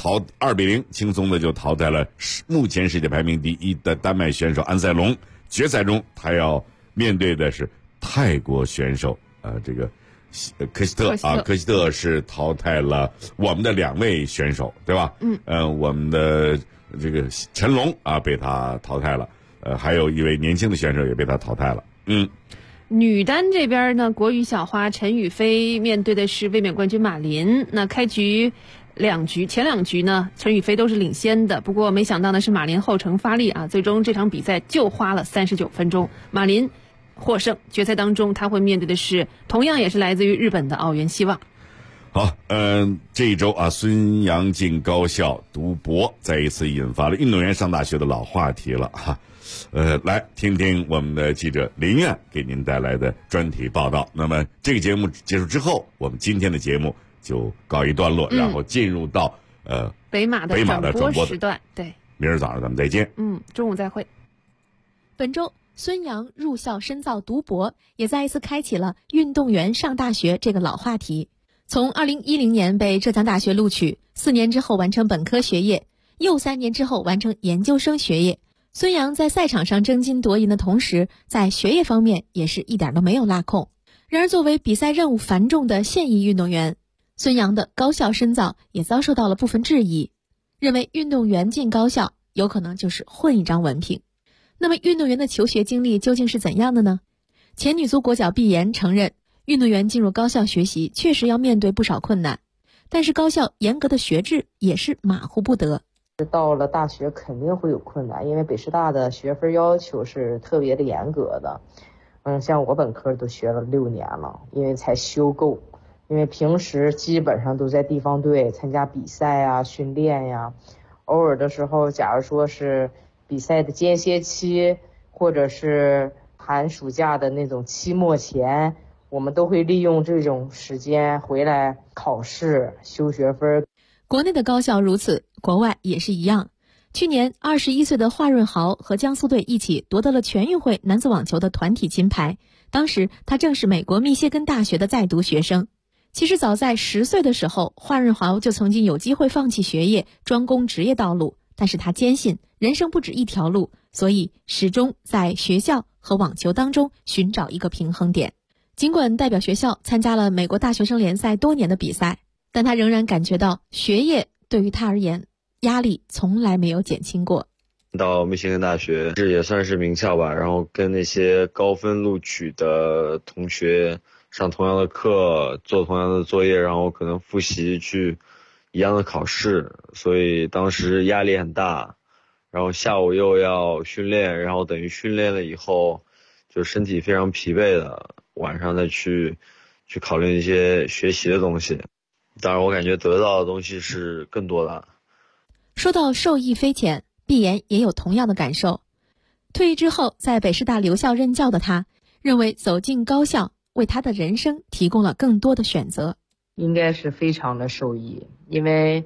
2-0轻松的就淘汰了目前世界排名第1的丹麦选手安塞龙。决赛中他要面对的是泰国选手这个科西特啊，科西特是淘汰了我们的2位选手，对吧？我们的这个陈龙啊被他淘汰了，还有一位年轻的选手也被他淘汰了。 女单这边呢，国羽小花陈雨菲面对的是卫冕冠军马林。那开局前两局呢，陈雨菲都是领先的，不过没想到的是马林后程发力啊，最终这场比赛就花了39分钟，马林获胜。决赛当中他会面对的是同样也是来自于日本的奥原希望。 好，这一周啊，孙杨进高校读博再一次引发了运动员上大学的老话题了哈。来听听我们的记者林苑给您带来的专题报道。那么这个节目结束之后，我们今天的节目就告一段落，然后进入到北马的转播时段。对， 明儿早上咱们再见。 中午再会。 本周孙杨入校深造读博，也再一次开启了运动员上大学这个老话题。从2010年被浙江大学录取，4年之后完成本科学业，又3年之后完成研究生学业。孙杨在赛场上争金夺银的同时，在学业方面也是一点都没有落空。然而作为比赛任务繁重的现役运动员，孙杨的高校深造也遭受到了部分质疑，认为运动员进高校有可能就是混一张文凭。那么运动员的求学经历究竟是怎样的呢？前女足国脚毕妍承认，运动员进入高校学习确实要面对不少困难，但是高校严格的学制也是马虎不得。 到了大学肯定会有困难，因为北师大的学分要求是特别的严格的。像我本科都学了6年了，因为才修够。因为平时基本上都在地方队参加比赛啊、训练呀，偶尔的时候，假如说是比赛的间歇期，或者是寒暑假的那种期末前，我们都会利用这种时间回来考试、修学分。 国内的高校如此，国外也是一样。去年21岁的华润豪和江苏队一起夺得了全运会男子网球的团体金牌，当时他正是美国密歇根大学的在读学生。其实早在10岁的时候，华润豪就曾经有机会放弃学业，专攻职业道路，但是他坚信人生不止一条路，所以始终在学校和网球当中寻找一个平衡点。尽管代表学校参加了美国大学生联赛多年的比赛，但他仍然感觉到学业对于他而言压力从来没有减轻过。 到密歇根大学这也算是名校吧，然后跟那些高分录取的同学上同样的课，做同样的作业，然后可能复习去一样的考试，所以当时压力很大。然后下午又要训练，然后等于训练了以后就身体非常疲惫的，晚上再去考虑一些学习的东西。当然我感觉得到的东西是更多的。 说到受益匪浅，毕妍也有同样的感受。退役之后在北师大留校任教的他，认为走进高校为他的人生提供了更多的选择。 应该是非常的受益，因为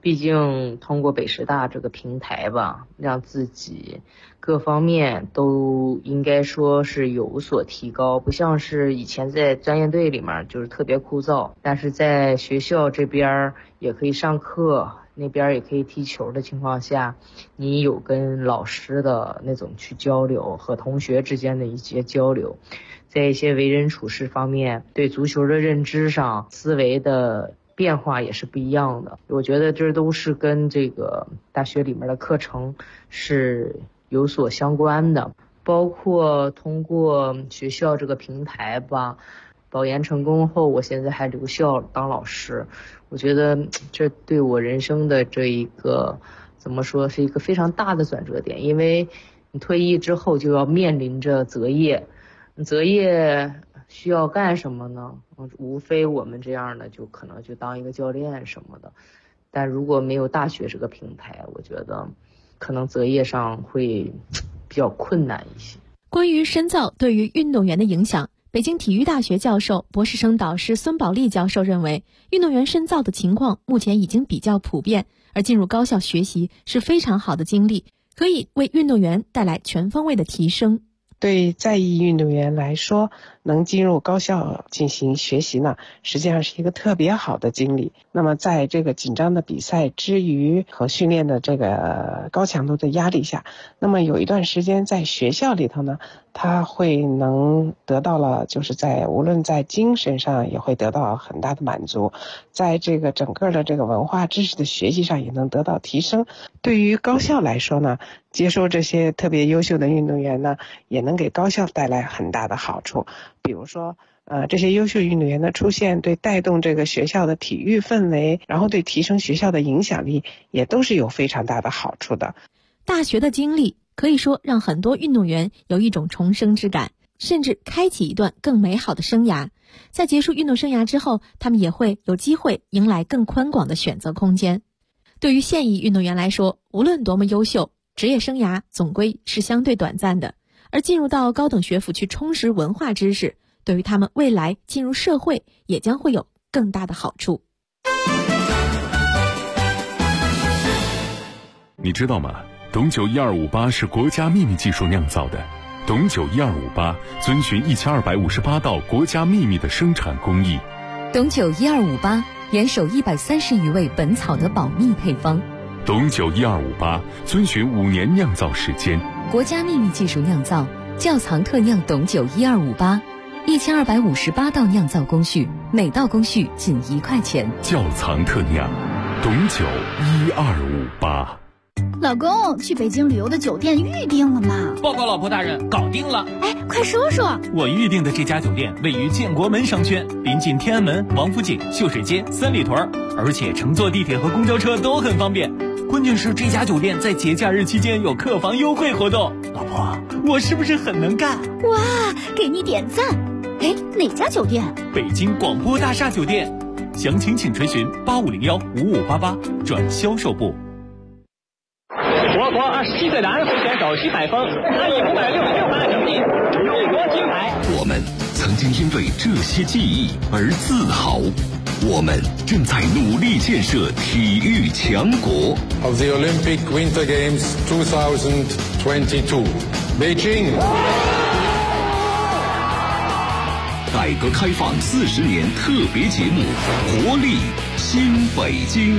毕竟通过北师大这个平台吧，让自己各方面都应该说是有所提高，不像是以前在专业队里面就是特别枯燥，但是在学校这边也可以上课，那边也可以踢球的情况下，你有跟老师的那种去交流和同学之间的一些交流，在一些为人处事方面，对足球的认知上，思维的变化也是不一样的。我觉得这都是跟这个大学里面的课程是有所相关的，包括通过学校这个平台吧，保研成功后，我现在还留校当老师，我觉得这对我人生的这一个怎么说是一个非常大的转折点，因为你退役之后就要面临着择业，择业需要干什么呢？无非我们这样的就可能就当一个教练什么的，但如果没有大学这个平台，我觉得可能择业上会比较困难一些。 关于深造对于运动员的影响，北京体育大学教授、博士生导师孙宝利教授认为，运动员深造的情况目前已经比较普遍，而进入高校学习是非常好的经历，可以为运动员带来全方位的提升。 对在役运动员来说，能进入高校进行学习呢，实际上是一个特别好的经历。那么在这个紧张的比赛之余和训练的这个高强度的压力下，那么有一段时间在学校里头呢，他会能得到了就是无论在精神上也会得到很大的满足，在这个整个的这个文化知识的学习上也能得到提升。对于高校来说呢，接收这些特别优秀的运动员呢，也能给高校带来很大的好处。比如说这些优秀运动员的出现对带动这个学校的体育氛围，然后对提升学校的影响力也都是有非常大的好处的。 大学的经历可以说让很多运动员有一种重生之感，甚至开启一段更美好的生涯。在结束运动生涯之后，他们也会有机会迎来更宽广的选择空间。对于现役运动员来说，无论多么优秀，职业生涯总归是相对短暂的，而进入到高等学府去充实文化知识，对于他们未来进入社会也将会有更大的好处。 你知道吗？董酒1258是国家秘密技术酿造的。董酒1258遵循1258道国家秘密的生产工艺。 董酒1258严守130余位本草的保密配方。 董酒1258遵循5年酿造时间。 国家秘密技术酿造，窖藏特酿董酒1258，1258道酿造工序，每道工序仅1块钱。 窖藏特酿，董酒1258。 老公，去北京旅游的酒店预定了吗？ 报告老婆大人，搞定了。 哎，快说说。 我预定的这家酒店位于建国门商圈，临近天安门、王府井、秀水街、三里屯，而且乘坐地铁和公交车都很方便。关键是这家酒店在节假日期间有客房优惠活动。老婆，我是不是很能干？ 哇，给你点赞。哎，哪家酒店？ 北京广播大厦酒店。详情请垂询8501-5588转销售部。 我国27岁男会选手徐海峰参与566发成绩，中国金牌。 我们曾经因为这些记忆而自豪，我们正在努力建设体育强国。 Of the Olympic Winter Games 2022, Beijing。 改革开放40年特别节目，活力新北京。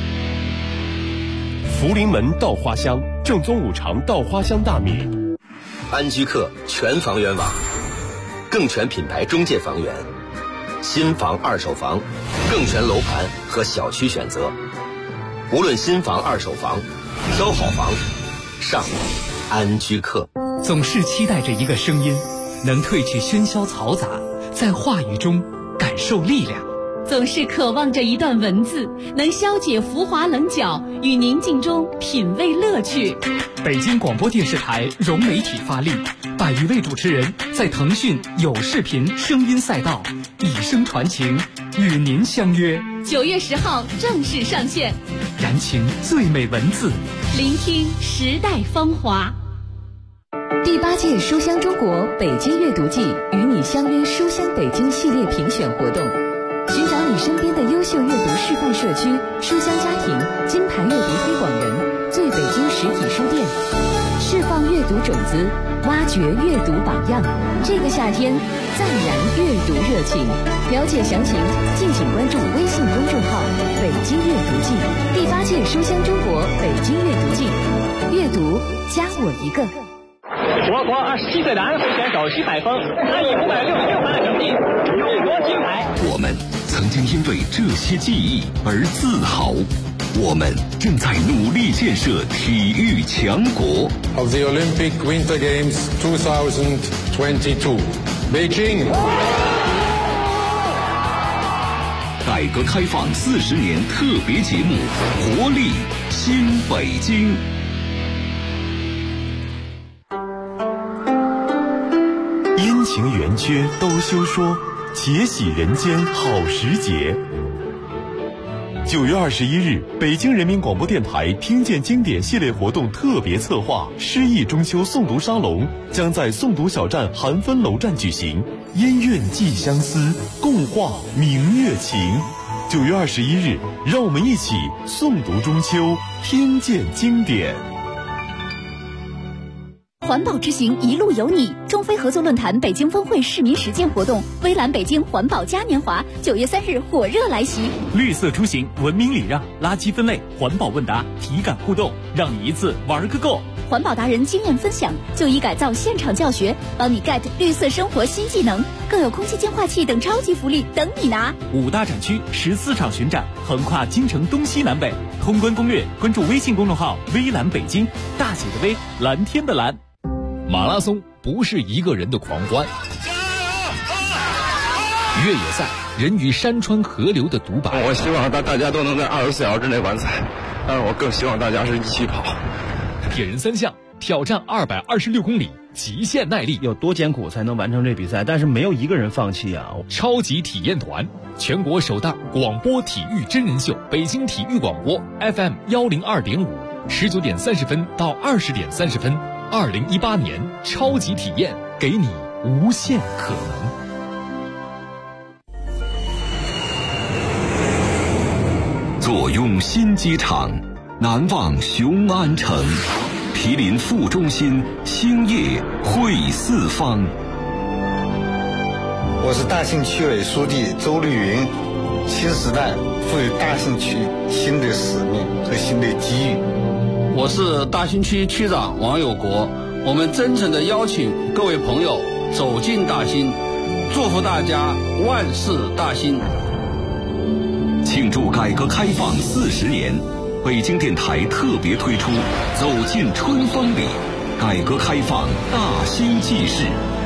福临门稻花香，正宗五常稻花香大米。 安居客全房源网，更全品牌中介房源，新房二手房，更全楼盘和小区选择。无论新房二手房，挑好房上安居客。 总是期待着一个声音，能褪去喧嚣嘈杂，在话语中感受力量。 总是渴望着一段文字，能消解浮华棱角，与宁静中品味乐趣。 北京广播电视台融媒体发力，100余位主持人在腾讯有视频声音赛道以声传情，与您相约。 9月10号正式上线， 燃情最美文字， 聆听时代芳华。 第8届书香中国北京阅读季与你相约书香北京系列评选活动，寻找你你身边的优秀阅读示范社区、书香家庭、金牌阅读推广人、最北京实体书店，释放阅读种子，挖掘阅读榜样。这个夏天，再燃阅读热情。了解详情，敬请关注微信公众号“北京阅读季”，第8届书香中国北京阅读季，阅读加我一个。 我国27岁男会选手徐海峰，他以566分的成绩勇夺金牌。 我们曾经因为这些记忆而自豪，我们正在努力建设体育强国。 Of the Olympic Winter Games 2022, Beijing。 改革开放40年特别节目《活力新北京》。 阴晴圆缺都休说，且喜人间好时节。9月21日，北京人民广播电台听见经典系列活动特别策划诗意中秋诵读沙龙将在诵读小站韩芬楼站举行，音韵寄相思，共话明月情。9月21日，让我们一起诵读中秋，听见经典。 环保之行一路有你，中非合作论坛北京峰会市民实践活动，微蓝北京环保嘉年华9月3日火热来袭。 绿色出行，文明礼让，垃圾分类，环保问答，体感互动，让你一次玩个够。 环保达人经验分享，就医改造现场教学，帮你 get 绿色生活新技能，更有空气净化器等超级福利等你拿。 5大展区，14场巡展，横跨京城东西南北。通关攻略，关注微信公众号微蓝北京，大写的微，蓝天的蓝。 马拉松不是一个人的狂欢，越野赛人与山川河流的独白。 我希望大家都能在24小时之内完赛，但是我更希望大家是一起跑。 铁人3项挑战226公里，极限耐力， 有多艰苦才能完成这比赛？但是没有一个人放弃啊！ 超级体验团，全国首档广播体育真人秀，北京体育广播 FM 102.5，19点30分到20点30分。2018年超级体验，给你无限可能。 坐拥新机场，难忘雄安城，毗邻副中心，兴业汇四方。 我是大兴区委书记周绿云，新时代赋予大兴区新的使命和新的机遇。 我是大兴区区长王有国，我们真诚地邀请各位朋友走进大兴，祝福大家万事大兴。 庆祝改革开放40年，北京电台特别推出走进春风里，改革开放大兴纪事。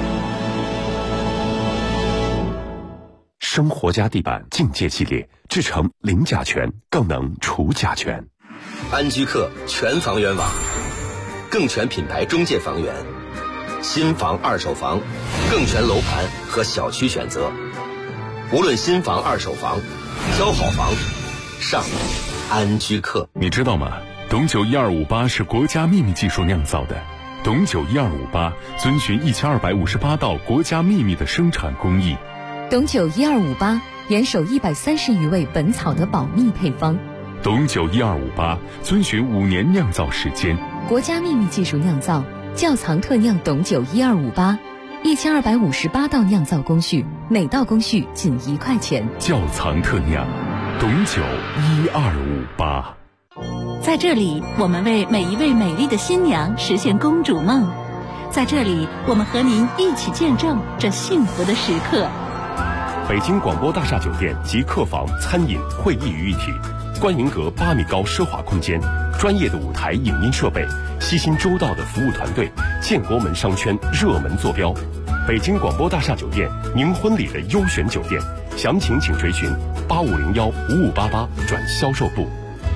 生活家地板境界系列，制成零甲醛，更能除甲醛。 安居客全房源网，更全品牌中介房源，新房二手房，更全楼盘和小区选择。无论新房二手房，挑好房上安居客。 你知道吗？董酒1258是国家秘密技术酿造的。董酒1258遵循1258道国家秘密的生产工艺。 董酒1258严守130余味本草的保密配方。 董酒1258遵循5年酿造时间， 国家秘密技术酿造，窖藏特酿董酒1258，1258道酿造工序，每道工序仅1块钱。 窖藏特酿，董酒1258。 在这里，我们为每一位美丽的新娘实现公主梦。在这里，我们和您一起见证这幸福的时刻。 北京广播大厦酒店集客房、餐饮、会议于一体。观迎阁8米高奢华空间，专业的舞台影音设备，悉心周到的服务团队，建国门商圈热门坐标。北京广播大厦酒店，您婚礼的优选酒店，详情请垂询8501-5588转销售部。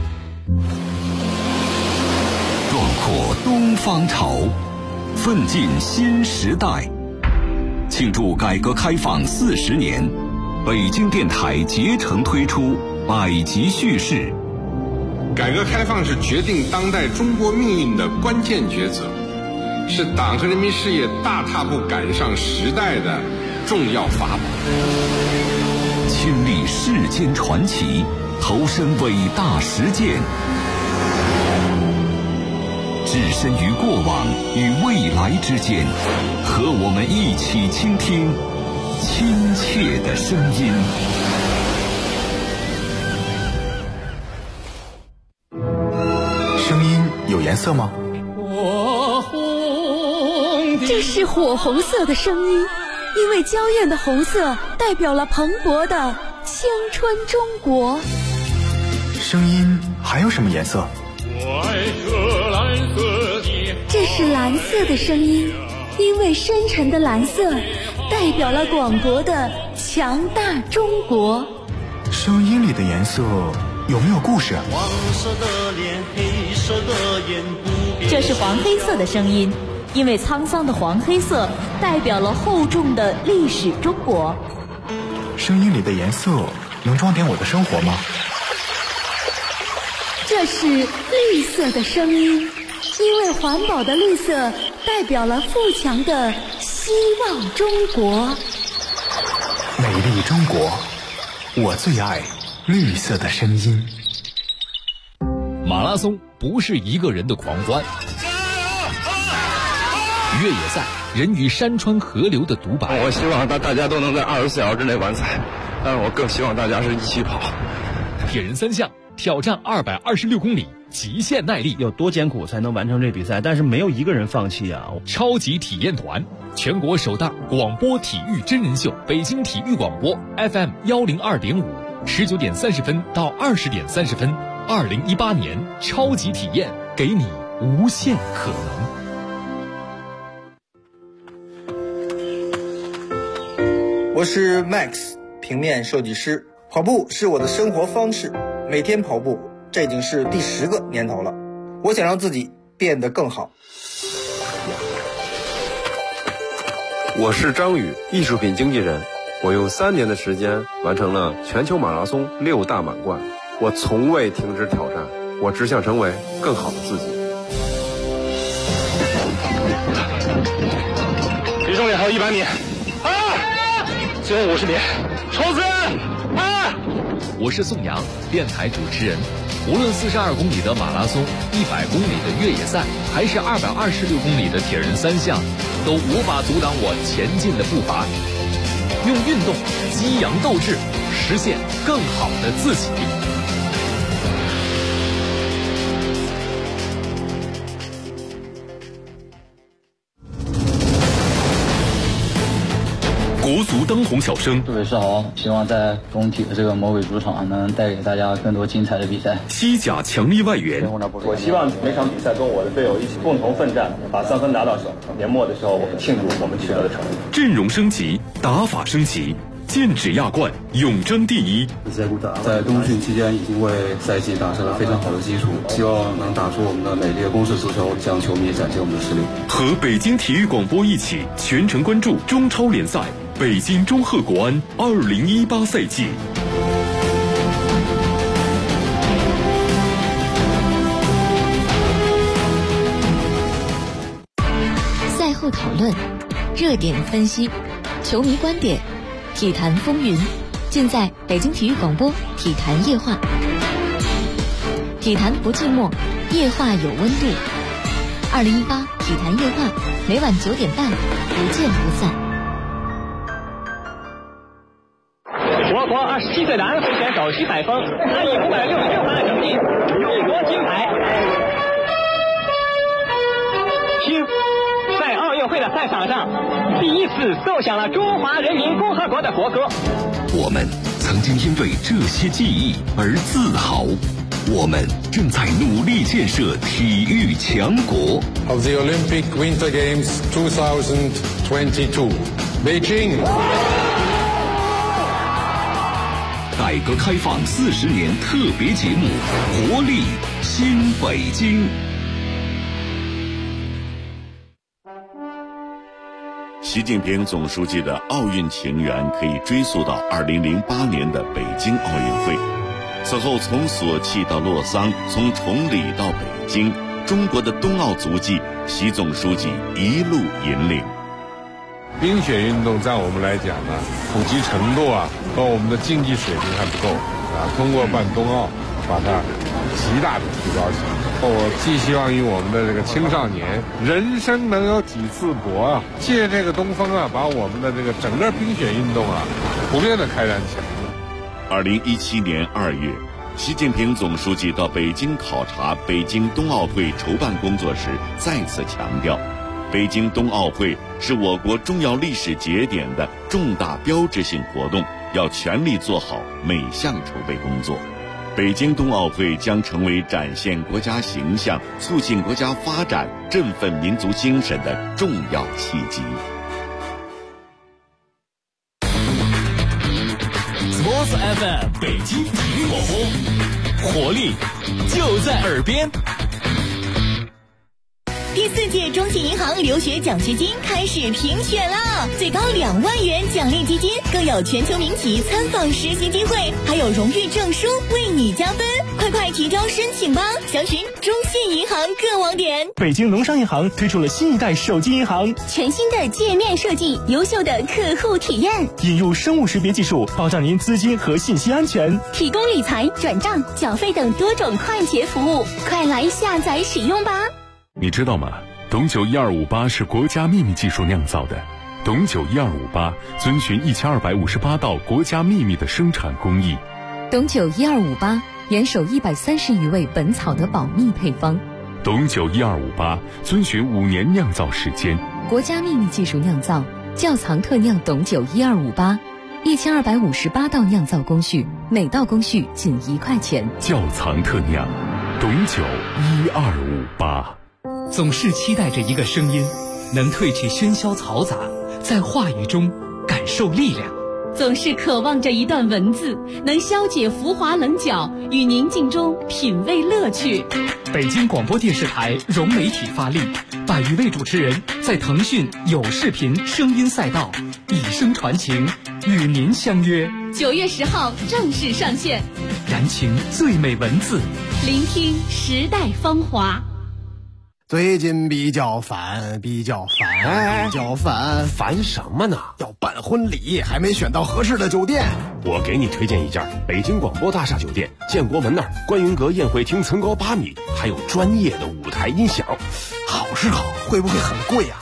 壮阔东方潮，奋进新时代。庆祝改革开放40年，北京电台竭诚推出百集叙事。 改革开放是决定当代中国命运的关键抉择，是党和人民事业大踏步赶上时代的重要法宝。 千亲历世间传奇，投身伟大实践，置身于过往与未来之间，和我们一起倾听亲切的声音。 声音有颜色吗？ 这是火红色的声音，因为娇艳的红色代表了蓬勃的青春中国。 声音还有什么颜色？ 这是蓝色的声音，因为深沉的蓝色代表了广博的强大中国。 声音里的颜色有没有故事？ 黄色的脸，黑色的眼，不变。 这是黄黑色的声音，因为沧桑的黄黑色代表了厚重的历史中国。 声音里的颜色能装点我的生活吗？ 这是绿色的声音，因为环保的绿色代表了富强的希望中国。 美丽中国，我最爱绿色的声音。 马拉松不是一个人的狂欢，越野赛人与山川河流的独白。 我希望大家都能在24小时之内完赛，但是我更希望大家是一起跑。 铁人三项挑战226公里，极限耐力， 有多艰苦才能完成这比赛？但是没有一个人放弃啊！ 超级体验团，全国首档广播体育真人秀，北京体育广播 FM 102.5，19点30分到20点30分，2018年超级体验，给你无限可能。我是 Max， 平面设计师。跑步是我的生活方式，每天跑步，这已经是第10个年头了。我想让自己变得更好。 我是张宇，艺术品经纪人。我用3年的时间完成了全球马拉松6大满贯。我从未停止挑战，我只想成为更好的自己。 离终点还有100米，最后50米，冲刺！ 我是宋阳，电台主持人。无论42公里的马拉松、100公里的越野赛，还是226公里的铁人三项，都无法阻挡我前进的步伐。用运动激扬斗志，实现更好的自己。 国足当红小生， 杜伟世豪希望在工体的这个魔鬼主场能带给大家更多精彩的比赛。 西甲强力外援， 我希望每场比赛跟我的队友一起共同奋战，把3分拿到手。年末的时候，我们庆祝我们取得的成绩。 阵容升级，打法升级，剑指亚冠，永争第一。 在冬训期间已经为赛季打下了非常好的基础，希望能打出我们的美丽的攻势足球，向球迷展现我们的实力。 和北京体育广播一起全程关注中超联赛。北京中赫国安2018赛季。 赛后讨论，热点分析，球迷观点，体坛风云，尽在北京体育广播体坛夜话。体坛不寂寞，夜话有温度。2018体坛夜话，每晚9点半，不见不散。 我国27岁男飞选手徐海峰，他以566分的成绩勇夺金牌。听，在奥运会的赛场上，第一次奏响了中华人民共和国的国歌。 我们曾经因为这些记忆而自豪，我们正在努力建设体育强国。 Of the Olympic Winter Games 2022, Beijing。 改革开放40年特别节目，活力新北京。 习近平总书记的奥运情缘可以追溯到2008年的北京奥运会。此后从索契到洛桑，从崇礼到北京，中国的冬奥足迹，习总书记一路引领。 冰雪运动在我们来讲呢，普及程度啊和我们的竞技水平还不够啊。通过办冬奥，把它极大的提高起来。我寄希望于我们的这个青少年，人生能有几次搏啊！借这个东风啊，把我们的这个整个冰雪运动啊，普遍的开展起来。 2017年2月，习近平总书记到北京考察北京冬奥会筹办工作时，再次强调，北京冬奥会是我国重要历史节点的重大标志性活动，要全力做好每项筹备工作。北京冬奥会将成为展现国家形象、促进国家发展、振奋民族精神的重要契机。 Sports FM 北京体育广播，活力就在耳边。 第4届中信银行留学奖学金开始评选啦！最高2万元奖励基金，更有全球名企参访实习机会，还有荣誉证书为你加分。快提交申请吧！详询中信银行各网点。 北京农商银行推出了新一代手机银行， 全新的界面设计，优秀的客户体验， 引入生物识别技术，保障您资金和信息安全， 提供理财、转账、缴费等多种快捷服务，快来下载使用吧！ 你知道吗？董酒1258是国家秘密技术酿造的。董酒1258遵循1258道国家秘密的生产工艺。 董酒1258严守130余味本草的保密配方。 董酒1258遵循5年酿造时间。 国家秘密技术酿造，窖藏特酿董酒1258，1258道酿造工序，每道工序仅1块钱。 窖藏特酿，董酒1258。 总是期待着一个声音，能褪去喧嚣嘈杂，在话语中感受力量。 总是渴望着一段文字，能消解浮华棱角，与宁静中品味乐趣。 北京广播电视台融媒体发力，100余位主持人在腾讯有视频声音赛道以声传情，与您相约。 9月10号正式上线， 燃情最美文字， 聆听时代芳华。 最近比较烦， 烦什么呢？ 要办婚礼，还没选到合适的酒店。 我给你推荐一家北京广播大厦酒店，建国门那儿观云阁宴会厅层高8米，还有专业的舞台音响。 好是好，会不会很贵啊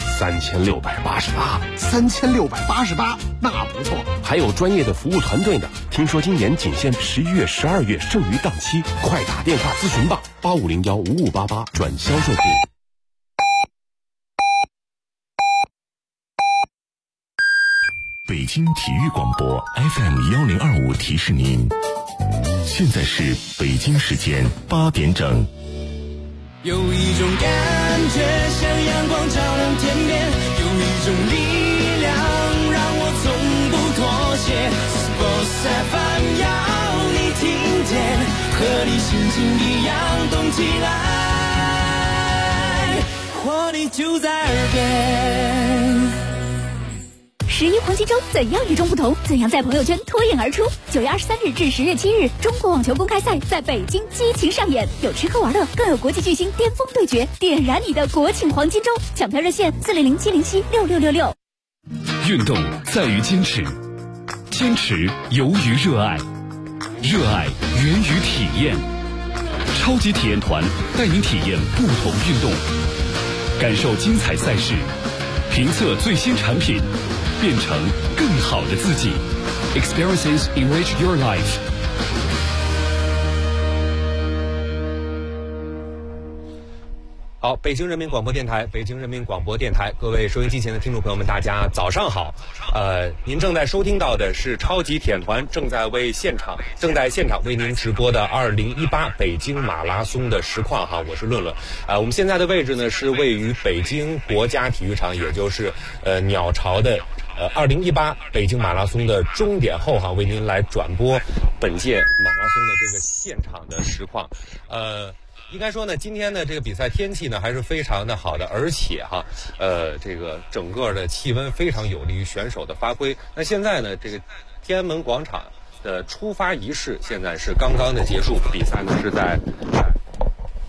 ？3688， 那不错。 还有专业的服务团队呢。听说今年仅限11月、12月剩余档期，快打电话咨询吧，85015588转销售部。 北京体育广播 FM1025提示您，现在是北京时间8点整。 有一种感觉像阳光照亮天边，有一种力量让我从不妥协。Sports FM 要你听见，和你心情一样动起来，活力就在耳边。 11黄金周怎样与众不同？怎样在朋友圈脱颖而出？9月23日至10月7日，中国网球公开赛在北京激情上演，有吃喝玩乐，更有国际巨星巅峰对决，点燃你的国庆黄金周！抢票热线400-707-6666。 运动在于坚持，坚持由于热爱，热爱源于体验。超级体验团带您体验不同运动，感受精彩赛事，评测最新产品，变成更好的自己。Experiences enrich your life。 好，北京人民广播电台，各位收音机前的听众朋友们，大家早上好。您正在收听到的是超级体验团正在现场为您直播的2018北京马拉松的实况哈，我是论论。我们现在的位置呢是位于北京国家体育场，也就是鸟巢的2018北京马拉松的终点后哈，为您来转播本届马拉松的这个现场的实况。应该说呢，今天的这个比赛天气呢还是非常的好的，而且哈，这个整个的气温非常有利于选手的发挥。那现在呢，这个天安门广场的出发仪式现在是刚刚的结束，比赛呢是在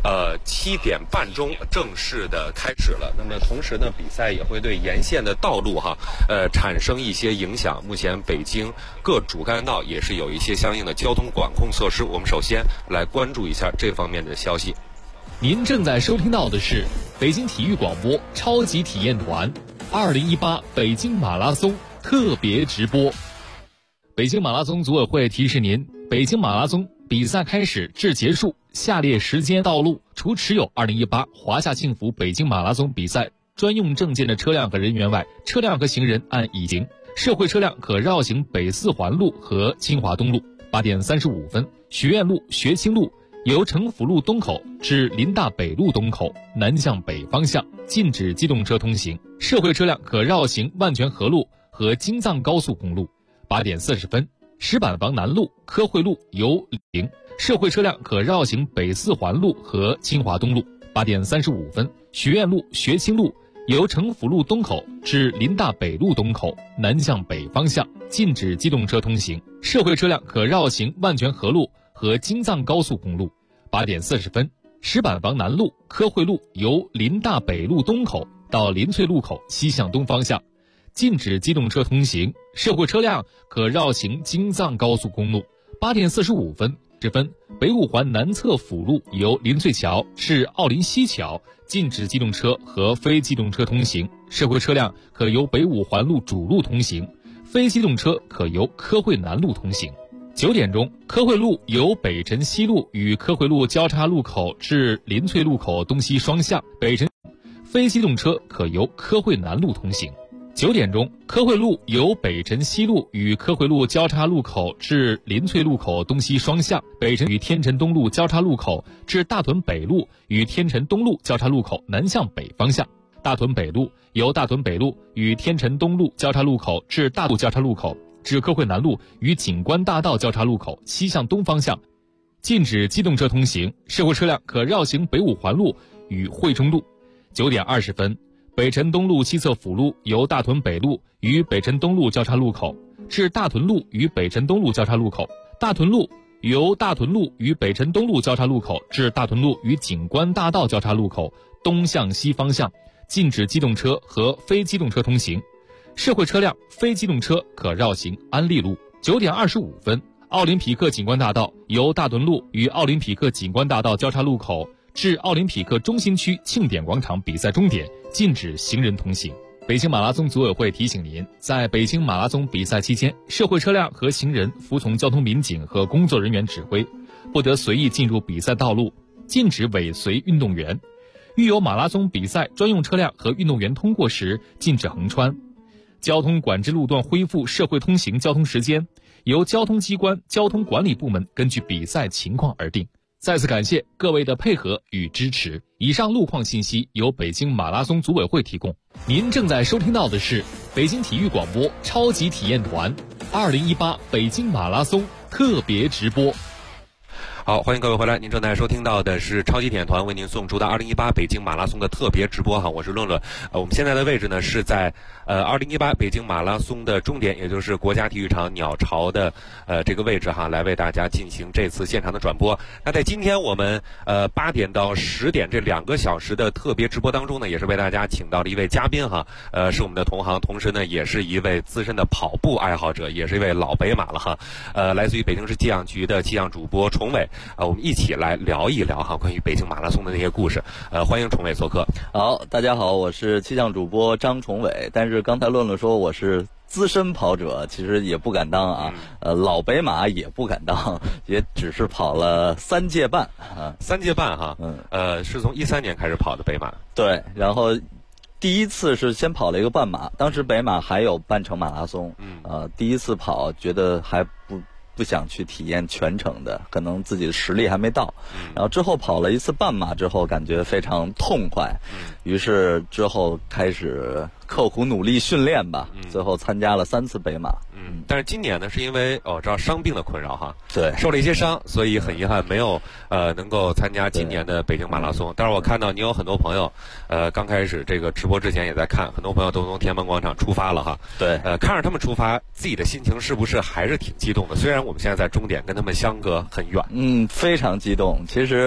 7点半钟正式的开始了。那么同时呢，比赛也会对沿线的道路产生一些影响。目前北京各主干道也是有一些相应的交通管控措施。我们首先来关注一下这方面的消息。 您正在收听到的是北京体育广播超级体验团2018北京马拉松特别直播。北京马拉松组委会提示您，北京马拉松比赛开始至结束下列时间道路，除持有2018华夏幸福北京马拉松比赛专用证件的车辆和人员外，车辆和行人按已行。社会车辆可绕行北四环路和清华东路。8点35分，学院路、学清路由城府路东口至林大北路东口南向北方向禁止机动车通行，社会车辆可绕行万泉河路和京藏高速公路。8点40分，石板房南路、科汇路由行，社会车辆可绕行北四环路和清华东路。8点35分，学院路、学清路由城府路东口至林大北路东口南向北方向禁止机动车通行，社会车辆可绕行万泉河路和京藏高速公路。8点40分，石板房南路、科汇路由林大北路东口到临翠路口西向东方向禁止机动车通行，社会车辆可绕行京藏高速公路。8点45分，北五环南侧辅路由临翠桥至奥林西桥禁止机动车和非机动车通行，社会车辆可由北五环路主路通行，非机动车可由科汇南路通行。9点钟，科汇路由北辰西路与科汇路交叉路口至临翠路口东西双向，北辰非机动车可由科汇南路通行。9点钟，科汇路由北辰西路与科汇路交叉路口至临翠路口东西双向，北辰与天辰东路交叉路口至大屯北路与天辰东路交叉路口南向北方向。大屯北路由大屯北路与天辰东路交叉路口至大路交叉路口至科汇南路与景观大道交叉路口西向东方向禁止机动车通行，社会车辆可绕行北五环路与汇中路。9点20分，北辰东路西侧辅路由大屯北路与北辰东路交叉路口至大屯路与北辰东路交叉路口，大屯路由大屯路与北辰东路交叉路口至大屯路与景观大道交叉路口东向西方向禁止机动车和非机动车通行，社会车辆、非机动车可绕行安利路。9点25分，奥林匹克景观大道由大屯路与奥林匹克景观大道交叉路口至奥林匹克中心区庆典广场比赛终点禁止行人通行。北京马拉松组委会提醒您，在北京马拉松比赛期间，社会车辆和行人服从交通民警和工作人员指挥，不得随意进入比赛道路，禁止尾随运动员。遇有马拉松比赛专用车辆和运动员通过时，禁止横穿。交通管制路段恢复社会通行交通时间，由交通机关交通管理部门根据比赛情况而定。再次感谢各位的配合与支持。以上路况信息由北京马拉松组委会提供。您正在收听到的是北京体育广播超级体验团2018北京马拉松特别直播。 好，欢迎各位回来，您正在收听到的是超级体验团为您送出的2018北京马拉松的特别直播哈，我是论论。我们现在的位置呢是在2018北京马拉松的终点，也就是国家体育场鸟巢的这个位置哈，来为大家进行这次现场的转播。那在今天我们8点到10点这2个小时的特别直播当中呢，也是为大家请到了一位嘉宾哈，是我们的同行，同时呢也是一位资深的跑步爱好者，也是一位老北马了哈。来自于北京市气象局的气象主播崇伟。我们一起来聊一聊哈关于北京马拉松的那些故事。欢迎崇伟做客。 好，大家好，我是气象主播张崇伟。但是刚才论论说我是资深跑者，其实也不敢当啊。老北马也不敢当，也只是跑了3届半啊。 3届半哈。是从13年开始跑的北马。 对，然后第一次是先跑了一个半马，当时北马还有半程马拉松。第一次跑觉得还不想去体验全程的，可能自己的实力还没到。然后之后跑了一次半马之后，感觉非常痛快。于是之后开始刻苦努力训练吧，最后参加了3次北马。 但是今年呢，是因为知道伤病的困扰哈， 对， 受了一些伤，所以很遗憾没有能够参加今年的北京马拉松。但是我看到你有很多朋友，刚开始这个直播之前也在看，很多朋友都从天安门广场出发了哈。 对， 看着他们出发，自己的心情是不是还是挺激动的？虽然我们现在在终点，跟他们相隔很远。 非常激动。其实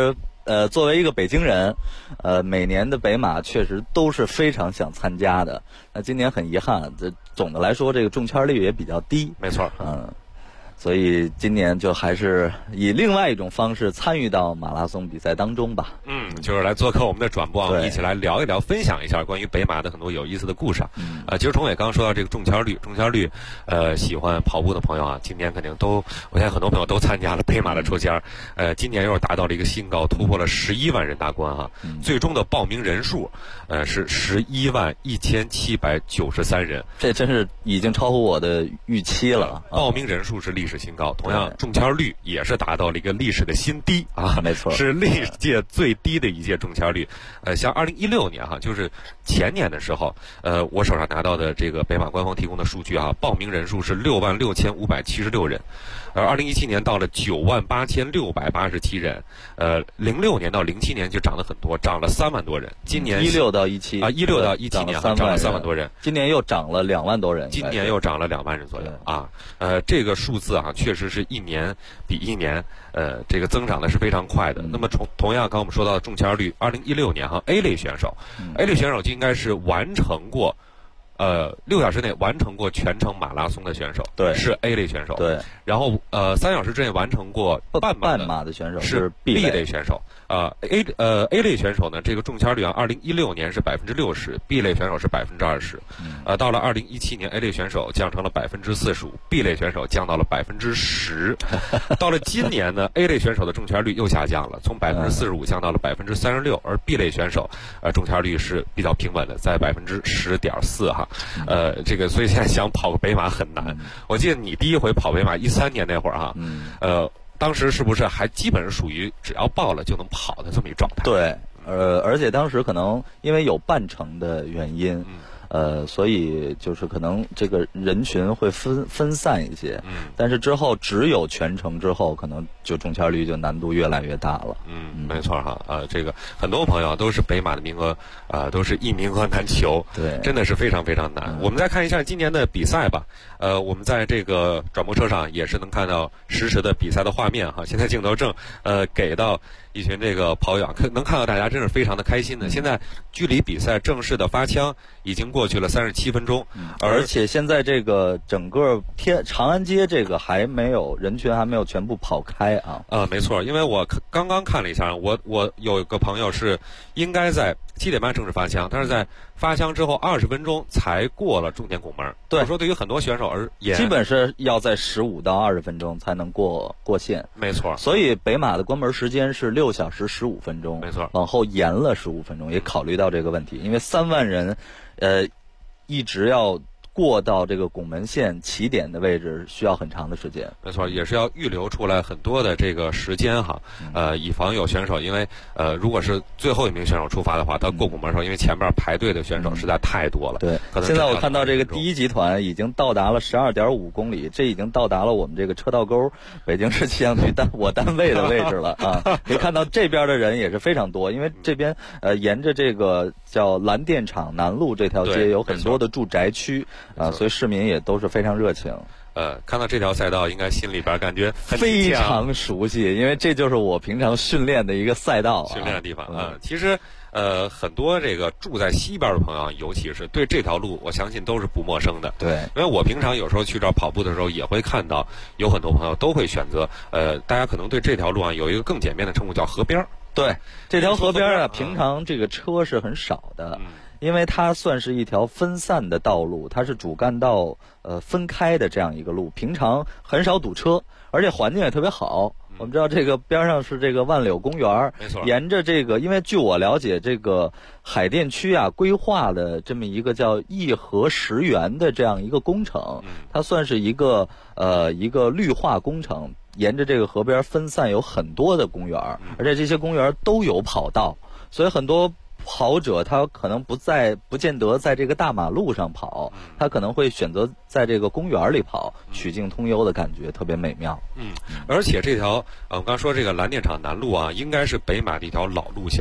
作为一个北京人，每年的北马确实都是非常想参加的。那今年很遗憾，总的来说这个中签率也比较低。 没错， 所以今年就还是以另外一种方式参与到马拉松比赛当中吧。 就是来做客我们的转播啊，我们一起来聊一聊，分享一下关于北马的很多有意思的故事啊。其实崇伟刚刚说到这个中签率，喜欢跑步的朋友啊，今年肯定都，我相信很多朋友都参加了北马的抽签，今年又是达到了一个新高，突破了11万人大关哈。最终的报名人数，是111793人， 这真是已经超乎我的预期了。 报名人数是历史新高，同样中签率也是达到了一个历史的新低啊， 没错， 是历届最低的一届中签率。像2016年哈，就是前年的时候，我手上拿到的这个北马官方提供的数据哈，报名人数是66576人，而2017年到了98687人，06年到07年就涨了很多，涨了3万多人。今年 16到17啊 ，16到17年涨了3万多人， 今年又涨了2万多人， 今年又涨了2万人左右啊。这个数字啊，确实是一年比一年，这个增长的是非常快的。那么同样，刚我们说到的中签率，2016年哈 A 类选手就应该是完成过，6小时内完成过全程马拉松的选手， 对， 是 A 类选手， 对。 然后3小时之内完成过半马的选手是 B 类选手。A 类选手呢，这个中签率啊，2016年是60%，B 类选手是20%。到了2017年 ，A 类选手降成了45%，B 类选手降到了10%。到了今年呢，A 类选手的中签率又下降了，从45%降到了36%，而 B 类选手中签率是比较平稳的，在10.4%哈。这个所以现在想跑个北马很难。我记得你第一回跑北马13年那会儿哈，当时是不是还基本上属于只要报了就能跑的这么一状态？ 对，而且当时可能因为有半程的原因，所以就是可能这个人群会分散一些。但是之后只有全程之后，可能就中签率就难度越来越大了。 没错哈，这个很多朋友都是北马的名额，都是一名额难求， 对， 真的是非常非常难。我们再看一下今年的比赛吧。我们在这个转播车上也是能看到实时的比赛的画面哈。现在镜头正给到一群这个跑友，能看到大家真是非常的开心的。现在距离比赛正式的发枪已经过去了37分钟， 而且现在这个整个长安街这个人群还没有全部跑开啊。 没错，因为我刚刚看了一下，我有一个朋友是应该在7点半正式发枪，但是在发枪之后20分钟才过了终点拱门。 对， 我说对于很多选手而言， 基本是要在15到20分钟才能过线。 没错， 所以北马的关门时间是6小时15分钟。 没错， 往后延了15分钟，也考虑到这个问题，因为3万人，一直要过到这个拱门线起点的位置需要很长的时间。 没错，也是要预留出来很多的这个时间哈，以防有选手，因为如果是最后一名选手出发的话，他过拱门的时候，因为前面排队的选手实在太多了。 对，现在我看到这个第一集团已经到达了12.5公里，这已经到达了我们这个车道沟北京市气象局我单位的位置了啊！可以看到这边的人也是非常多，因为这边沿着这个叫蓝电厂南路这条街有很多的住宅区。所以市民也都是非常热情。 看到这条赛道，应该心里边感觉非常熟悉，因为这就是我平常训练的一个赛道， 训练的地方啊。其实，很多这个住在西边的朋友，尤其是对这条路，我相信都是不陌生的。 对， 因为我平常有时候去这儿跑步的时候，也会看到有很多朋友都会选择，大家可能对这条路啊有一个更简便的称呼，叫河边。 对，这条河边啊，平常这个车是很少的。因为它算是一条分散的道路，它是主干道分开的这样一个路，平常很少堵车，而且环境也特别好。我们知道这个边上是这个万柳公园， 没错。 沿着这个，因为据我了解，这个海淀区啊规划的这么一个叫一河10园的这样一个工程，它算是一个绿化工程，沿着这个河边分散有很多的公园，而且这些公园都有跑道，所以很多跑者他可能不见得在这个大马路上跑，他可能会选择在这个公园里跑，曲径通幽的感觉特别美妙。 而且这条我们刚说这个蓝电厂南路啊，应该是北马的一条老路线了。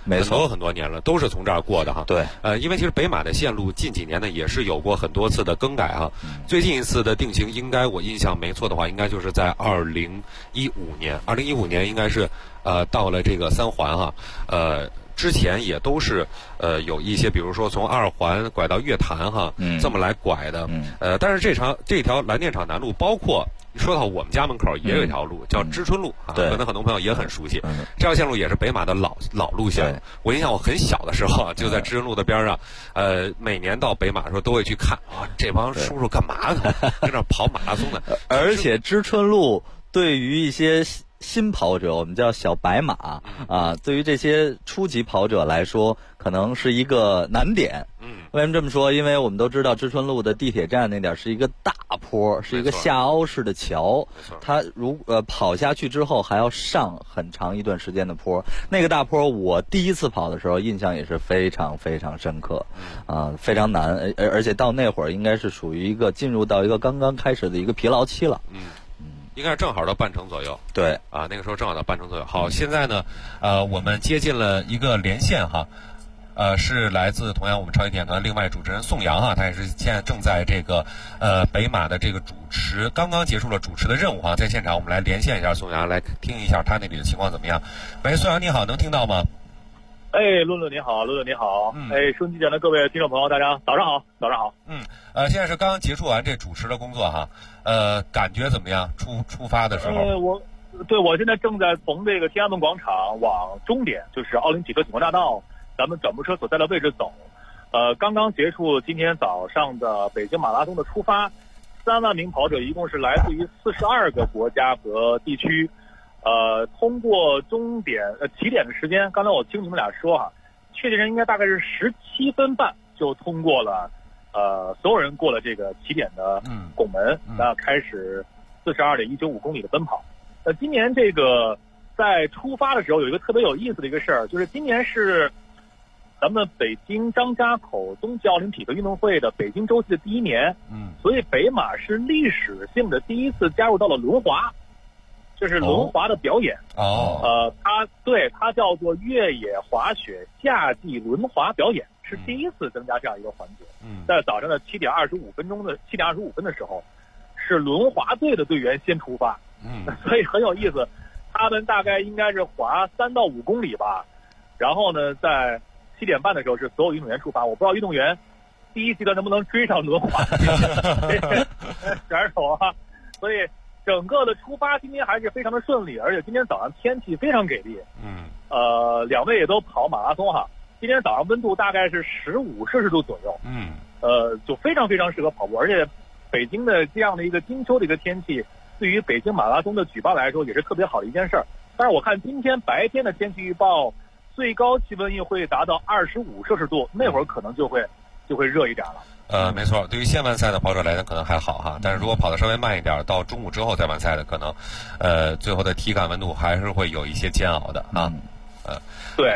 很多年了，都是从这儿过的哈。 对， 因为其实北马的线路近几年呢也是有过很多次的更改哈。最近一次的定型应该我印象没错的话，应该就是在2015年，2015年应该是到了这个3环哈，之前也都是有一些，比如说从2环拐到月坛哈，这么来拐的。但是这条蓝电厂南路，包括说到我们家门口也有一条路叫知春路啊，可能很多朋友也很熟悉。这条线路也是北马的老路线。我印象我很小的时候就在知春路的边上，每年到北马的时候都会去看啊，这帮叔叔干嘛呢？在那跑马拉松的。 而且知春路对于一些新跑者，我们叫小白马啊，对于这些初级跑者来说，可能是一个难点。为什么这么说？因为我们都知道知春路的地铁站那点是一个大坡，是一个下凹式的桥，它跑下去之后还要上很长一段时间的坡。那个大坡我第一次跑的时候印象也是非常非常深刻，非常难，而且到那会儿应该是属于进入到一个刚刚开始的一个疲劳期了。 应该是正好到半程左右。 对啊，那个时候正好到半程左右。好，现在呢，我们接近了一个连线哈，是来自同样我们超级电台另外主持人宋阳哈，他也是现在正在这个北马的这个主持，刚刚结束了主持的任务哈，在现场我们来连线一下宋阳，来听一下他那里的情况怎么样。喂，宋阳你好，能听到吗？ 论论你好，论论你好。收音机前的各位听众朋友，大家早上好，早上好。 现在是刚刚结束完这主持的工作哈，感觉怎么样？出发的时候？ 我现在正在从这个天安门广场往终点，就是奥林匹克景观大道，咱们转播车所在的位置走。刚刚结束今天早上的北京马拉松的出发，3万名跑者一共是来自于42个国家和地区。通过起点的时间，刚才我听你们俩说哈，确切应该大概是17分半就通过了，所有人过了这个起点的拱门，那开始42.195公里的奔跑。今年这个在出发的时候有一个特别有意思的一个事儿，就是今年是咱们北京张家口冬季奥林匹克运动会的北京周期的第1年，所以北马是历史性的第一次加入到了轮滑。这是轮滑的表演它叫做越野滑雪夏季轮滑表演，是第一次增加这样一个环节。在早上的7点25分的时候，是轮滑队的队员先出发，所以很有意思。他们大概应该是滑3到5公里吧，然后呢，在7点半的时候是所有运动员出发。我不知道运动员第一阶段能不能追上轮滑选手啊，所以。整个的出发今天还是非常的顺利，而且今天早上天气非常给力。两位也都跑马拉松哈，今天早上温度大概是15摄氏度左右。就非常非常适合跑步，而且北京的这样的一个金秋的一个天气，对于北京马拉松的举办来说也是特别好的一件事儿。但是我看今天白天的天气预报，最高气温也会达到25摄氏度，那会儿可能就会热一点了。 没错，对于先完赛的跑者来讲可能还好哈，但是如果跑得稍微慢一点，到中午之后再完赛的，可能最后的体感温度还是会有一些煎熬的啊。 对，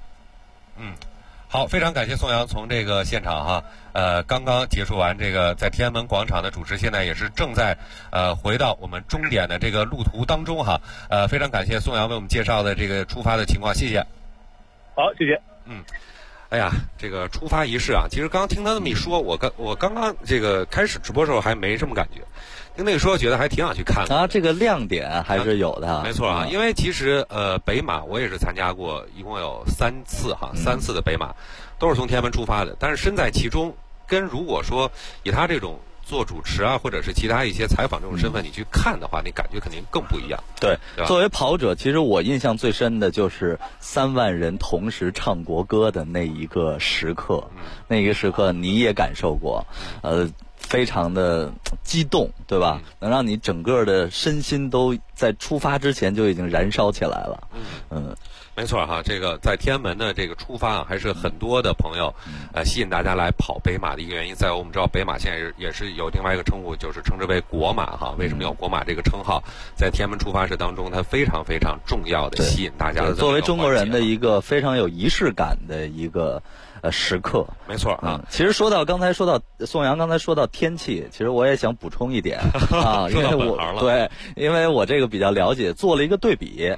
好，非常感谢宋阳从这个现场哈，刚刚结束完这个在天安门广场的主持，现在也是正在回到我们终点的这个路途当中哈。非常感谢宋阳为我们介绍的这个出发的情况，谢谢。 好，谢谢。 哎呀，这个出发仪式啊，其实刚刚听他这么一说，我刚刚这个开始直播的时候还没什么感觉，听那个说觉得还挺想去看的。 这个亮点还是有的。 没错啊，因为其实北马我也是参加过，一共有3次哈，3次的北马都是从天安门出发的，但是身在其中，跟如果说以他这种做主持啊，或者是其他一些采访这种身份，你去看的话，你感觉肯定更不一样。 对，作为跑者，其实我印象最深的就是3万人同时唱国歌的那一个时刻，那一个时刻你也感受过，非常的激动，对吧？能让你整个的身心都在出发之前就已经燃烧起来了。 没错哈，这个在天安门的这个出发啊，还是很多的朋友吸引大家来跑北马的一个原因。在我们知道北马现在也是有另外一个称呼，就是称之为国马哈。为什么有国马这个称号？在天安门出发式当中，它非常非常重要的吸引大家的。 作为中国人的一个非常有仪式感的一个时刻。 没错啊。 其实宋阳刚才说到天气，其实我也想补充一点啊，因为因为我这个比较了解，做了一个对比。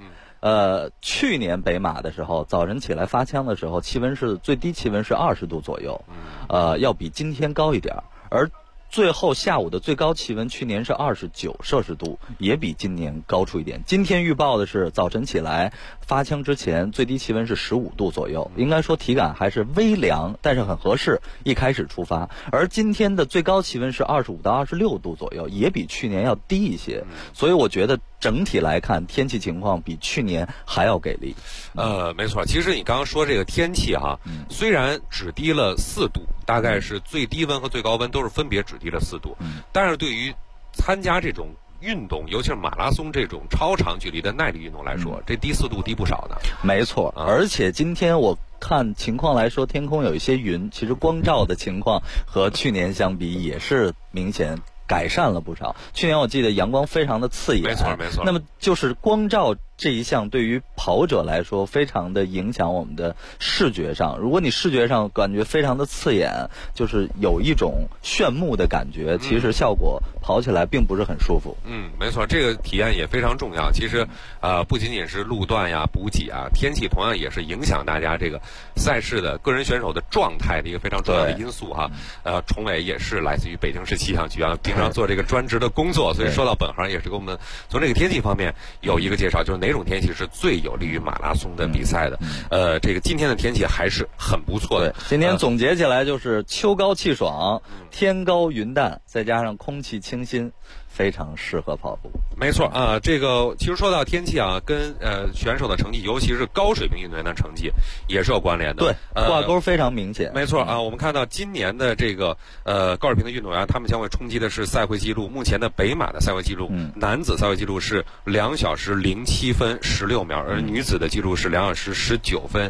去年北马的时候，早晨起来发枪的时候，最低气温是20度左右，要比今天高一点，而最后下午的最高气温去年是29摄氏度，也比今年高出一点。今天预报的是早晨起来发枪之前最低气温是15度左右，应该说体感还是微凉，但是很合适一开始出发。而今天的最高气温是25到26度左右，也比去年要低一些，所以我觉得整体来看天气情况比去年还要给力。 没错，其实你刚刚说这个天气哈，虽然只低了4度，大概是最低温和最高温都是分别只低了4度，但是对于参加这种运动，尤其是马拉松这种超长距离的耐力运动来说，这低4度低不少的。 没错，而且今天我看情况来说，天空有一些云，其实光照的情况和去年相比也是明显改善了不少。去年我记得阳光非常的刺眼， 没错没错。 那么就是光照这一项对于跑者来说非常的影响我们的视觉上，如果你视觉上感觉非常的刺眼，就是有一种炫目的感觉，其实效果跑起来并不是很舒服。 没错，这个体验也非常重要。其实不仅仅是路段呀、补给啊，天气同样也是影响大家这个赛事的个人选手的状态的一个非常重要的因素哈。崇伟也是来自于北京市气象局啊，平常做这个专职的工作，所以说到本行也是给我们从这个天气方面有一个介绍，就是哪种天气是最有利于马拉松的比赛的。这个今天的天气还是很不错的。 今天总结起来就是秋高气爽，天高云淡，再加上空气清新，非常适合跑步。 没错啊，这个其实说到天气啊，跟选手的成绩，尤其是高水平运动员的成绩也是有关联的。 对，挂钩非常明显。 没错啊，我们看到今年的这个高水平的运动员，他们将会冲击的是赛会纪录。目前的北马的赛会纪录，男子赛会纪录是2小时07分16秒，而女子的纪录是2小时19分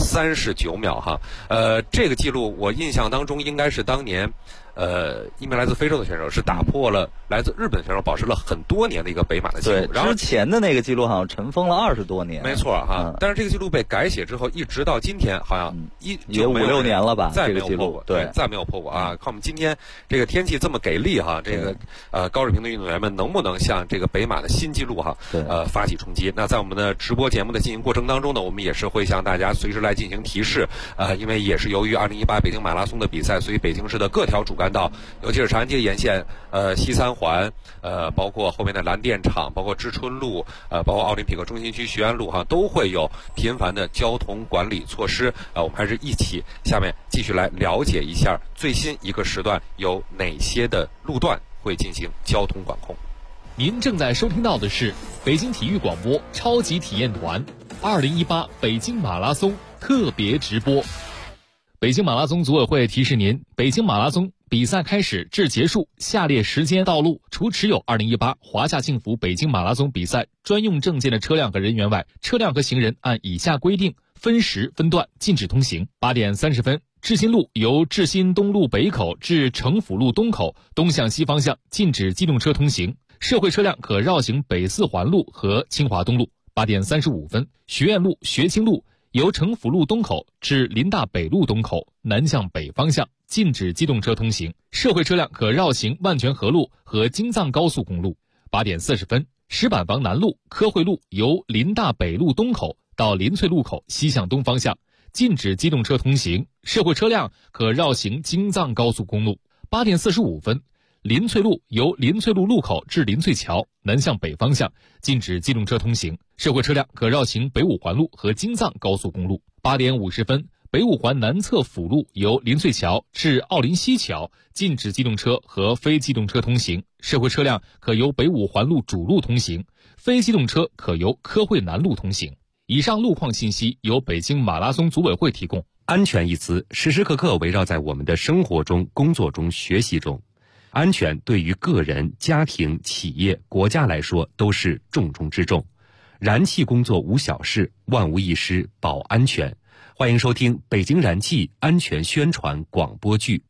39秒哈。这个纪录我印象当中应该是当年一名来自非洲的选手是打破了来自日本的选手保持了很多年的一个北马的记录。 然后之前的那个记录好像尘封了20多年。 没错哈，但是这个记录被改写之后，一直到今天好像也5、6年了吧， 再没有破过。对，再没有破过啊！看我们今天这个天气这么给力哈，这个高水平的运动员们能不能向这个北马的新纪录哈发起冲击？那在我们的直播节目的进行过程当中呢，我们也是会向大家随时来进行提示。因为也是由于2018北京马拉松的比赛，所以北京市的各条主干道，尤其是长安街沿线、西三环、包括后面的蓝电厂，包括知春路、包括奥林匹克中心区徐安路哈，都会有频繁的交通管理措施。我们还是一起下面继续来了解一下最新一个时段有哪些的路段会进行交通管控。 您正在收听到的是北京体育广播超级体验团2018北京马拉松特别直播。北京马拉松组委会提示您，北京马拉松比赛开始至结束下列时间道路，除持有2018华夏幸福北京马拉松比赛专用证件的车辆和人员外，车辆和行人按以下规定分时分段禁止通行。8点30分，志新路由志新东路北口至城府路东口东向西方向禁止机动车通行，社会车辆可绕行北四环路和清华东路。8点35分，学院路学清路由城府路东口至林大北路东口南向北方向禁止机动车通行，社会车辆可绕行万泉河路和京藏高速公路。8点40分，石板房南路科汇路由林大北路东口到林翠路口西向东方向禁止机动车通行，社会车辆可绕行京藏高速公路。8点45分，林翠路由林翠路路口至林翠桥南向北方向禁止机动车通行，社会车辆可绕行北五环路和京藏高速公路。8点50分，北五环南侧辅路由林翠桥至奥林西桥禁止机动车和非机动车通行，社会车辆可由北五环路主路通行，非机动车可由科汇南路通行。以上路况信息由北京马拉松组委会提供。 安全一词时时刻刻围绕在我们的生活中、工作中、学习中。安全对于个人、家庭、企业、国家来说都是重中之重。燃气工作无小事，万无一失保安全。欢迎收听北京燃气安全宣传广播剧。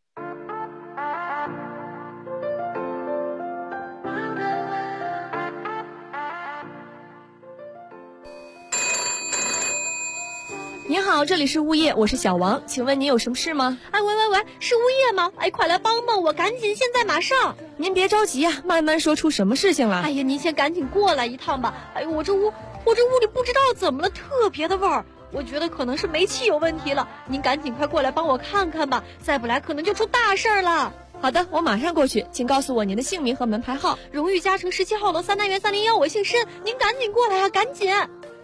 您好，这里是物业，我是小王，请问您有什么事吗？ 哎，喂，是物业吗？哎，快来帮帮我，赶紧，现在马上！ 您别着急啊，慢慢说出什么事情了。 哎呀，您先赶紧过来一趟吧。哎呦，我这屋我这屋里不知道怎么了，特别的味儿。我觉得可能是煤气有问题了，您赶紧快过来帮我看看吧，再不来可能就出大事儿了。 好的，我马上过去，请告诉我您的姓名和门牌号。 荣誉嘉诚17号楼3单元301，我姓申，您赶紧过来啊，赶紧。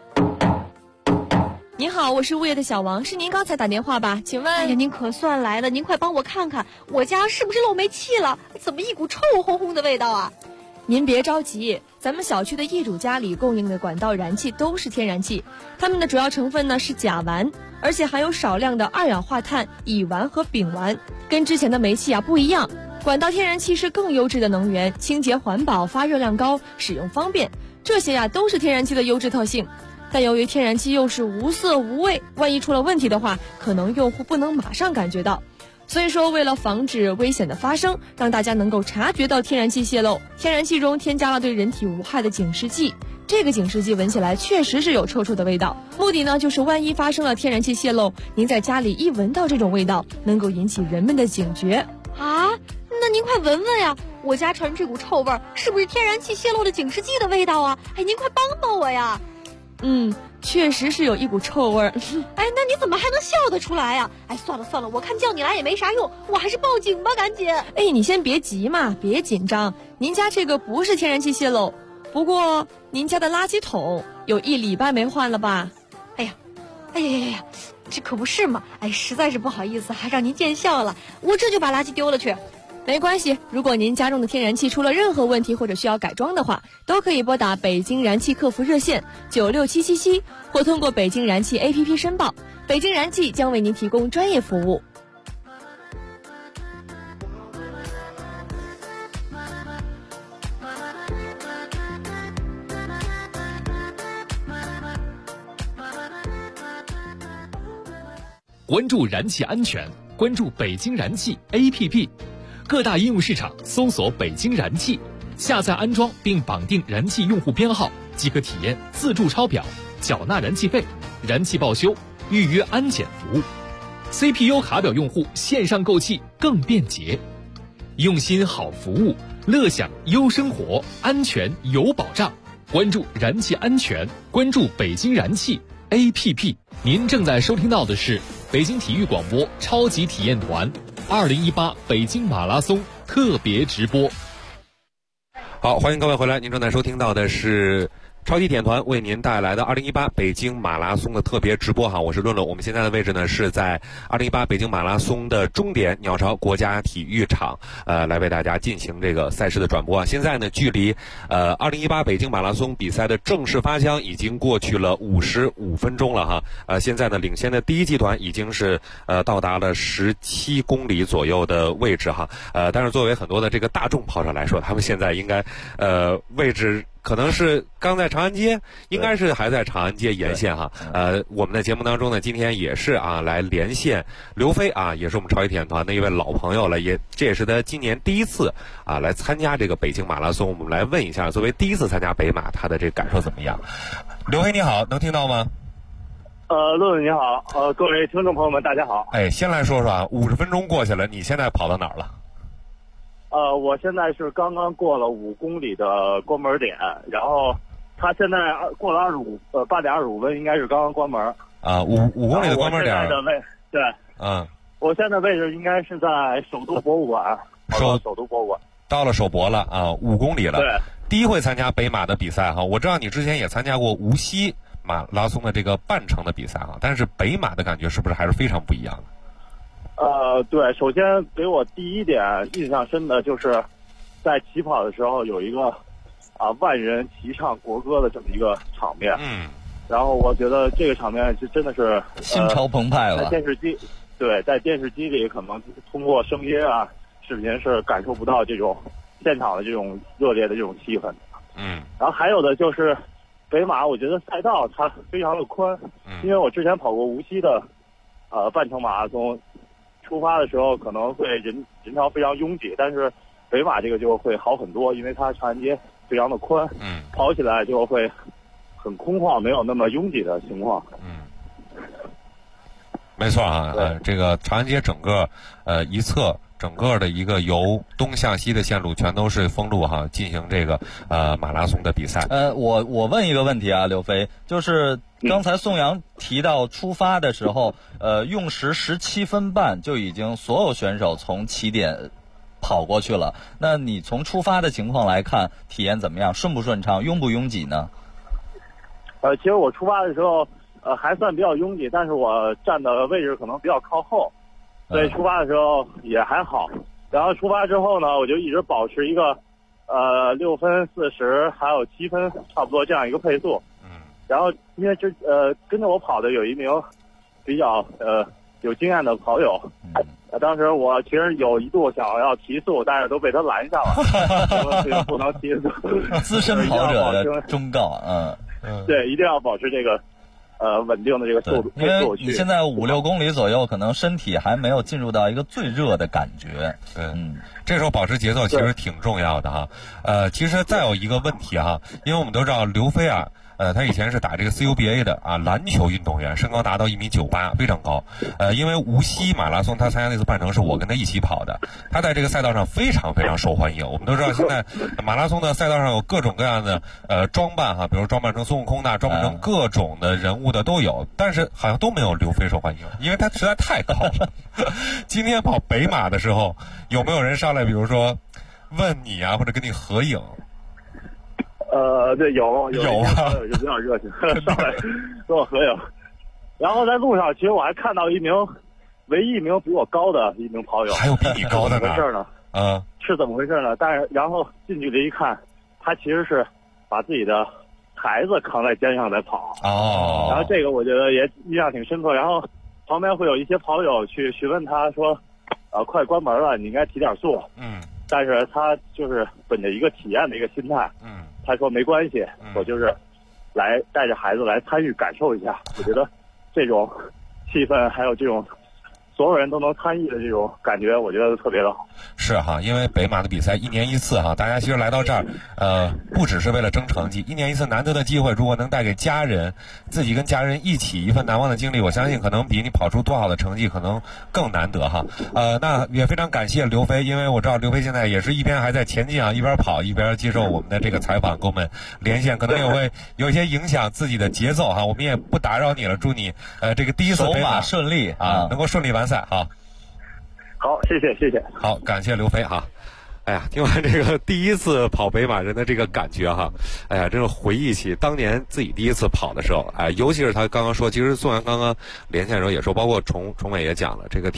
您好，我是物业的小王，是您刚才打电话吧？请问， 哎呀，您可算来了，您快帮我看看，我家是不是漏煤气了？怎么一股臭烘烘的味道啊？ 您别着急，咱们小区的业主家里供应的管道燃气都是天然气，它们的主要成分呢是甲烷，而且含有少量的二氧化碳、乙烷和丙烷，跟之前的煤气不一样。管道天然气是更优质的能源，清洁环保，发热量高，使用方便，这些都是天然气的优质特性。但由于天然气又是无色无味，万一出了问题的话，可能用户不能马上感觉到。所以说，为了防止危险的发生，让大家能够察觉到天然气泄漏，天然气中添加了对人体无害的警示剂。这个警示剂闻起来确实是有臭臭的味道，目的呢就是万一发生了天然气泄漏，您在家里一闻到这种味道，能够引起人们的警觉。 啊，那您快闻闻呀，我家传这股臭味，是不是天然气泄漏的警示剂的味道啊？哎，您快帮帮我呀！ 确实是有一股臭味儿。 哎，那你怎么还能笑得出来呀？哎，算了，我看叫你来也没啥用，我还是报警吧，赶紧。 哎，你先别急嘛，别紧张，您家这个不是天然气泄漏，不过您家的垃圾桶有1礼拜没换了吧？ 哎呀，这可不是嘛！哎，实在是不好意思，还让您见笑了，我这就把垃圾丢了去。 没关系，如果您家中的天然气出了任何问题或者需要改装的话，都可以拨打北京燃气客服热线96777，或通过北京燃气 APP 申报，北京燃气将为您提供专业服务。 关注燃气安全，关注北京燃气 APP。各大应用市场搜索北京燃气，下载安装并绑定燃气用户编号，即可体验自助抄表、缴纳燃气费、燃气报修、预约安检服务。CPU 卡表用户线上购气更便捷，用心好服务，乐享优生活，安全有保障。关注燃气安全，关注北京燃气 APP。您正在收听到的是北京体育广播超级体验团2018北京马拉松特别直播。 好，欢迎各位回来，您正在收听到的是超级体验团为您带来的2018北京马拉松的特别直播哈，我是论论。我们现在的位置呢是在2018北京马拉松的终点鸟巢国家体育场，来为大家进行这个赛事的转播啊。现在呢，距离2018北京马拉松比赛的正式发枪已经过去了55分钟了哈。现在呢，领先的第一集团已经是到达了17公里左右的位置哈。但是作为很多的这个大众跑者来说，他们现在应该位置可能是刚在长安街，应该是还在长安街沿线哈。我们的节目当中呢，今天也是来连线刘飞啊，也是我们超级体验团的一位老朋友了，这也是他今年第一次来参加这个北京马拉松。我们来问一下，作为第一次参加北马，他的这个感受怎么样？刘飞你好，能听到吗？ 乐乐你好，各位听众朋友们大家好。 哎，先来说说50分钟过去了，你现在跑到哪儿了？ 我现在是刚刚过了5公里的关门点，然后他现在过了8点25分，应该是刚刚关门。 5公里的关门点。 我现在的位对，我现在位置应该是在首都博物馆。首都博物馆到了首博了5公里了。 对， 第一回参加北马的比赛哈，我知道你之前也参加过无锡马拉松的这个半程的比赛哈，但是北马的感觉是不是还是非常不一样的？ 对，首先给我第一点印象深的就是在起跑的时候有一个万人齐唱国歌的这么一个场面。然后我觉得这个场面就真的是心潮澎湃了。 在电视机里可能通过声音视频是感受不到这种现场的这种热烈的这种气氛。然后还有的就是北马，我觉得赛道它非常的宽，因为我之前跑过无锡的半程马拉松。出发的时候可能会人潮非常拥挤，但是北马这个就会好很多，因为它长安街非常的宽，跑起来就会很空旷，没有那么拥挤的情况。 没错这个长安街整个一侧整个的一个由东向西的线路全都是封路哈，进行这个马拉松的比赛。 我问一个问题啊，刘飞，就是刚才宋阳提到出发的时候，用时17分半就已经所有选手从起点跑过去了。那你从出发的情况来看，体验怎么样？顺不顺畅？拥不拥挤呢？ 其实我出发的时候，还算比较拥挤，但是我站的位置可能比较靠后，所以出发的时候也还好。然后出发之后呢，我就一直保持一个6分40还有7分差不多这样一个配速。然后因为跟着我跑的有一名比较有经验的跑友，当时我其实有一度想要提速，但是都被他拦下了，不能提速。 资深跑者的忠告， 对，一定要保持这个稳定的这个速度。 因为你现在5-6公里左右，可能身体还没有进入到一个最热的感觉。 这时候保持节奏其实挺重要的哈。其实再有一个问题哈，因为我们都知道刘飞啊。他以前是打这个 CUBA 的啊，篮球运动员，身高达到1.98米，非常高。因为无锡马拉松他参加那次半程是我跟他一起跑的，他在这个赛道上非常非常受欢迎。我们都知道现在马拉松的赛道上有各种各样的装扮哈，比如装扮成孙悟空的，装扮成各种的人物的都有，但是好像都没有刘飞受欢迎，因为他实在太高了。今天跑北马的时候，有没有人上来，比如说问你啊，或者跟你合影？ 对，有啊，就比较热情，上来跟我合影。然后在路上，其实我还看到唯一一名比我高的一名跑友， 还有比你高的呢？ 怎么回事呢？是怎么回事呢？但是然后近距离一看，他其实是把自己的孩子扛在肩上在跑。然后这个我觉得也印象挺深刻。然后旁边会有一些跑友去询问他说，快关门了，你应该提点速。但是他就是本着一个体验的一个心态。他说没关系，我就是来带着孩子来参与感受一下。我觉得这种气氛还有这种所有人都能参与的这种感觉，我觉得特别的好。 是哈，因为北马的比赛1年1次哈，大家其实来到这儿，不只是为了争成绩，1年1次难得的机会，如果能带给家人，自己跟家人一起一份难忘的经历，我相信可能比你跑出多好的成绩可能更难得哈。那也非常感谢刘飞，因为我知道刘飞现在也是一边还在前进啊，一边跑一边接受我们的这个采访，跟我们连线，可能也会有一些影响自己的节奏哈。我们也不打扰你了，祝你这个第一次北马顺利啊，能够顺利完赛哈。 好，谢谢。 好，感谢刘飞哈。哎呀，听完这个第一次跑北马人的这个感觉哈，哎呀，真是回忆起当年自己第一次跑的时候，哎，尤其是他刚刚说，其实宋阳刚刚连线的时候也说，包括崇伟也讲了这个。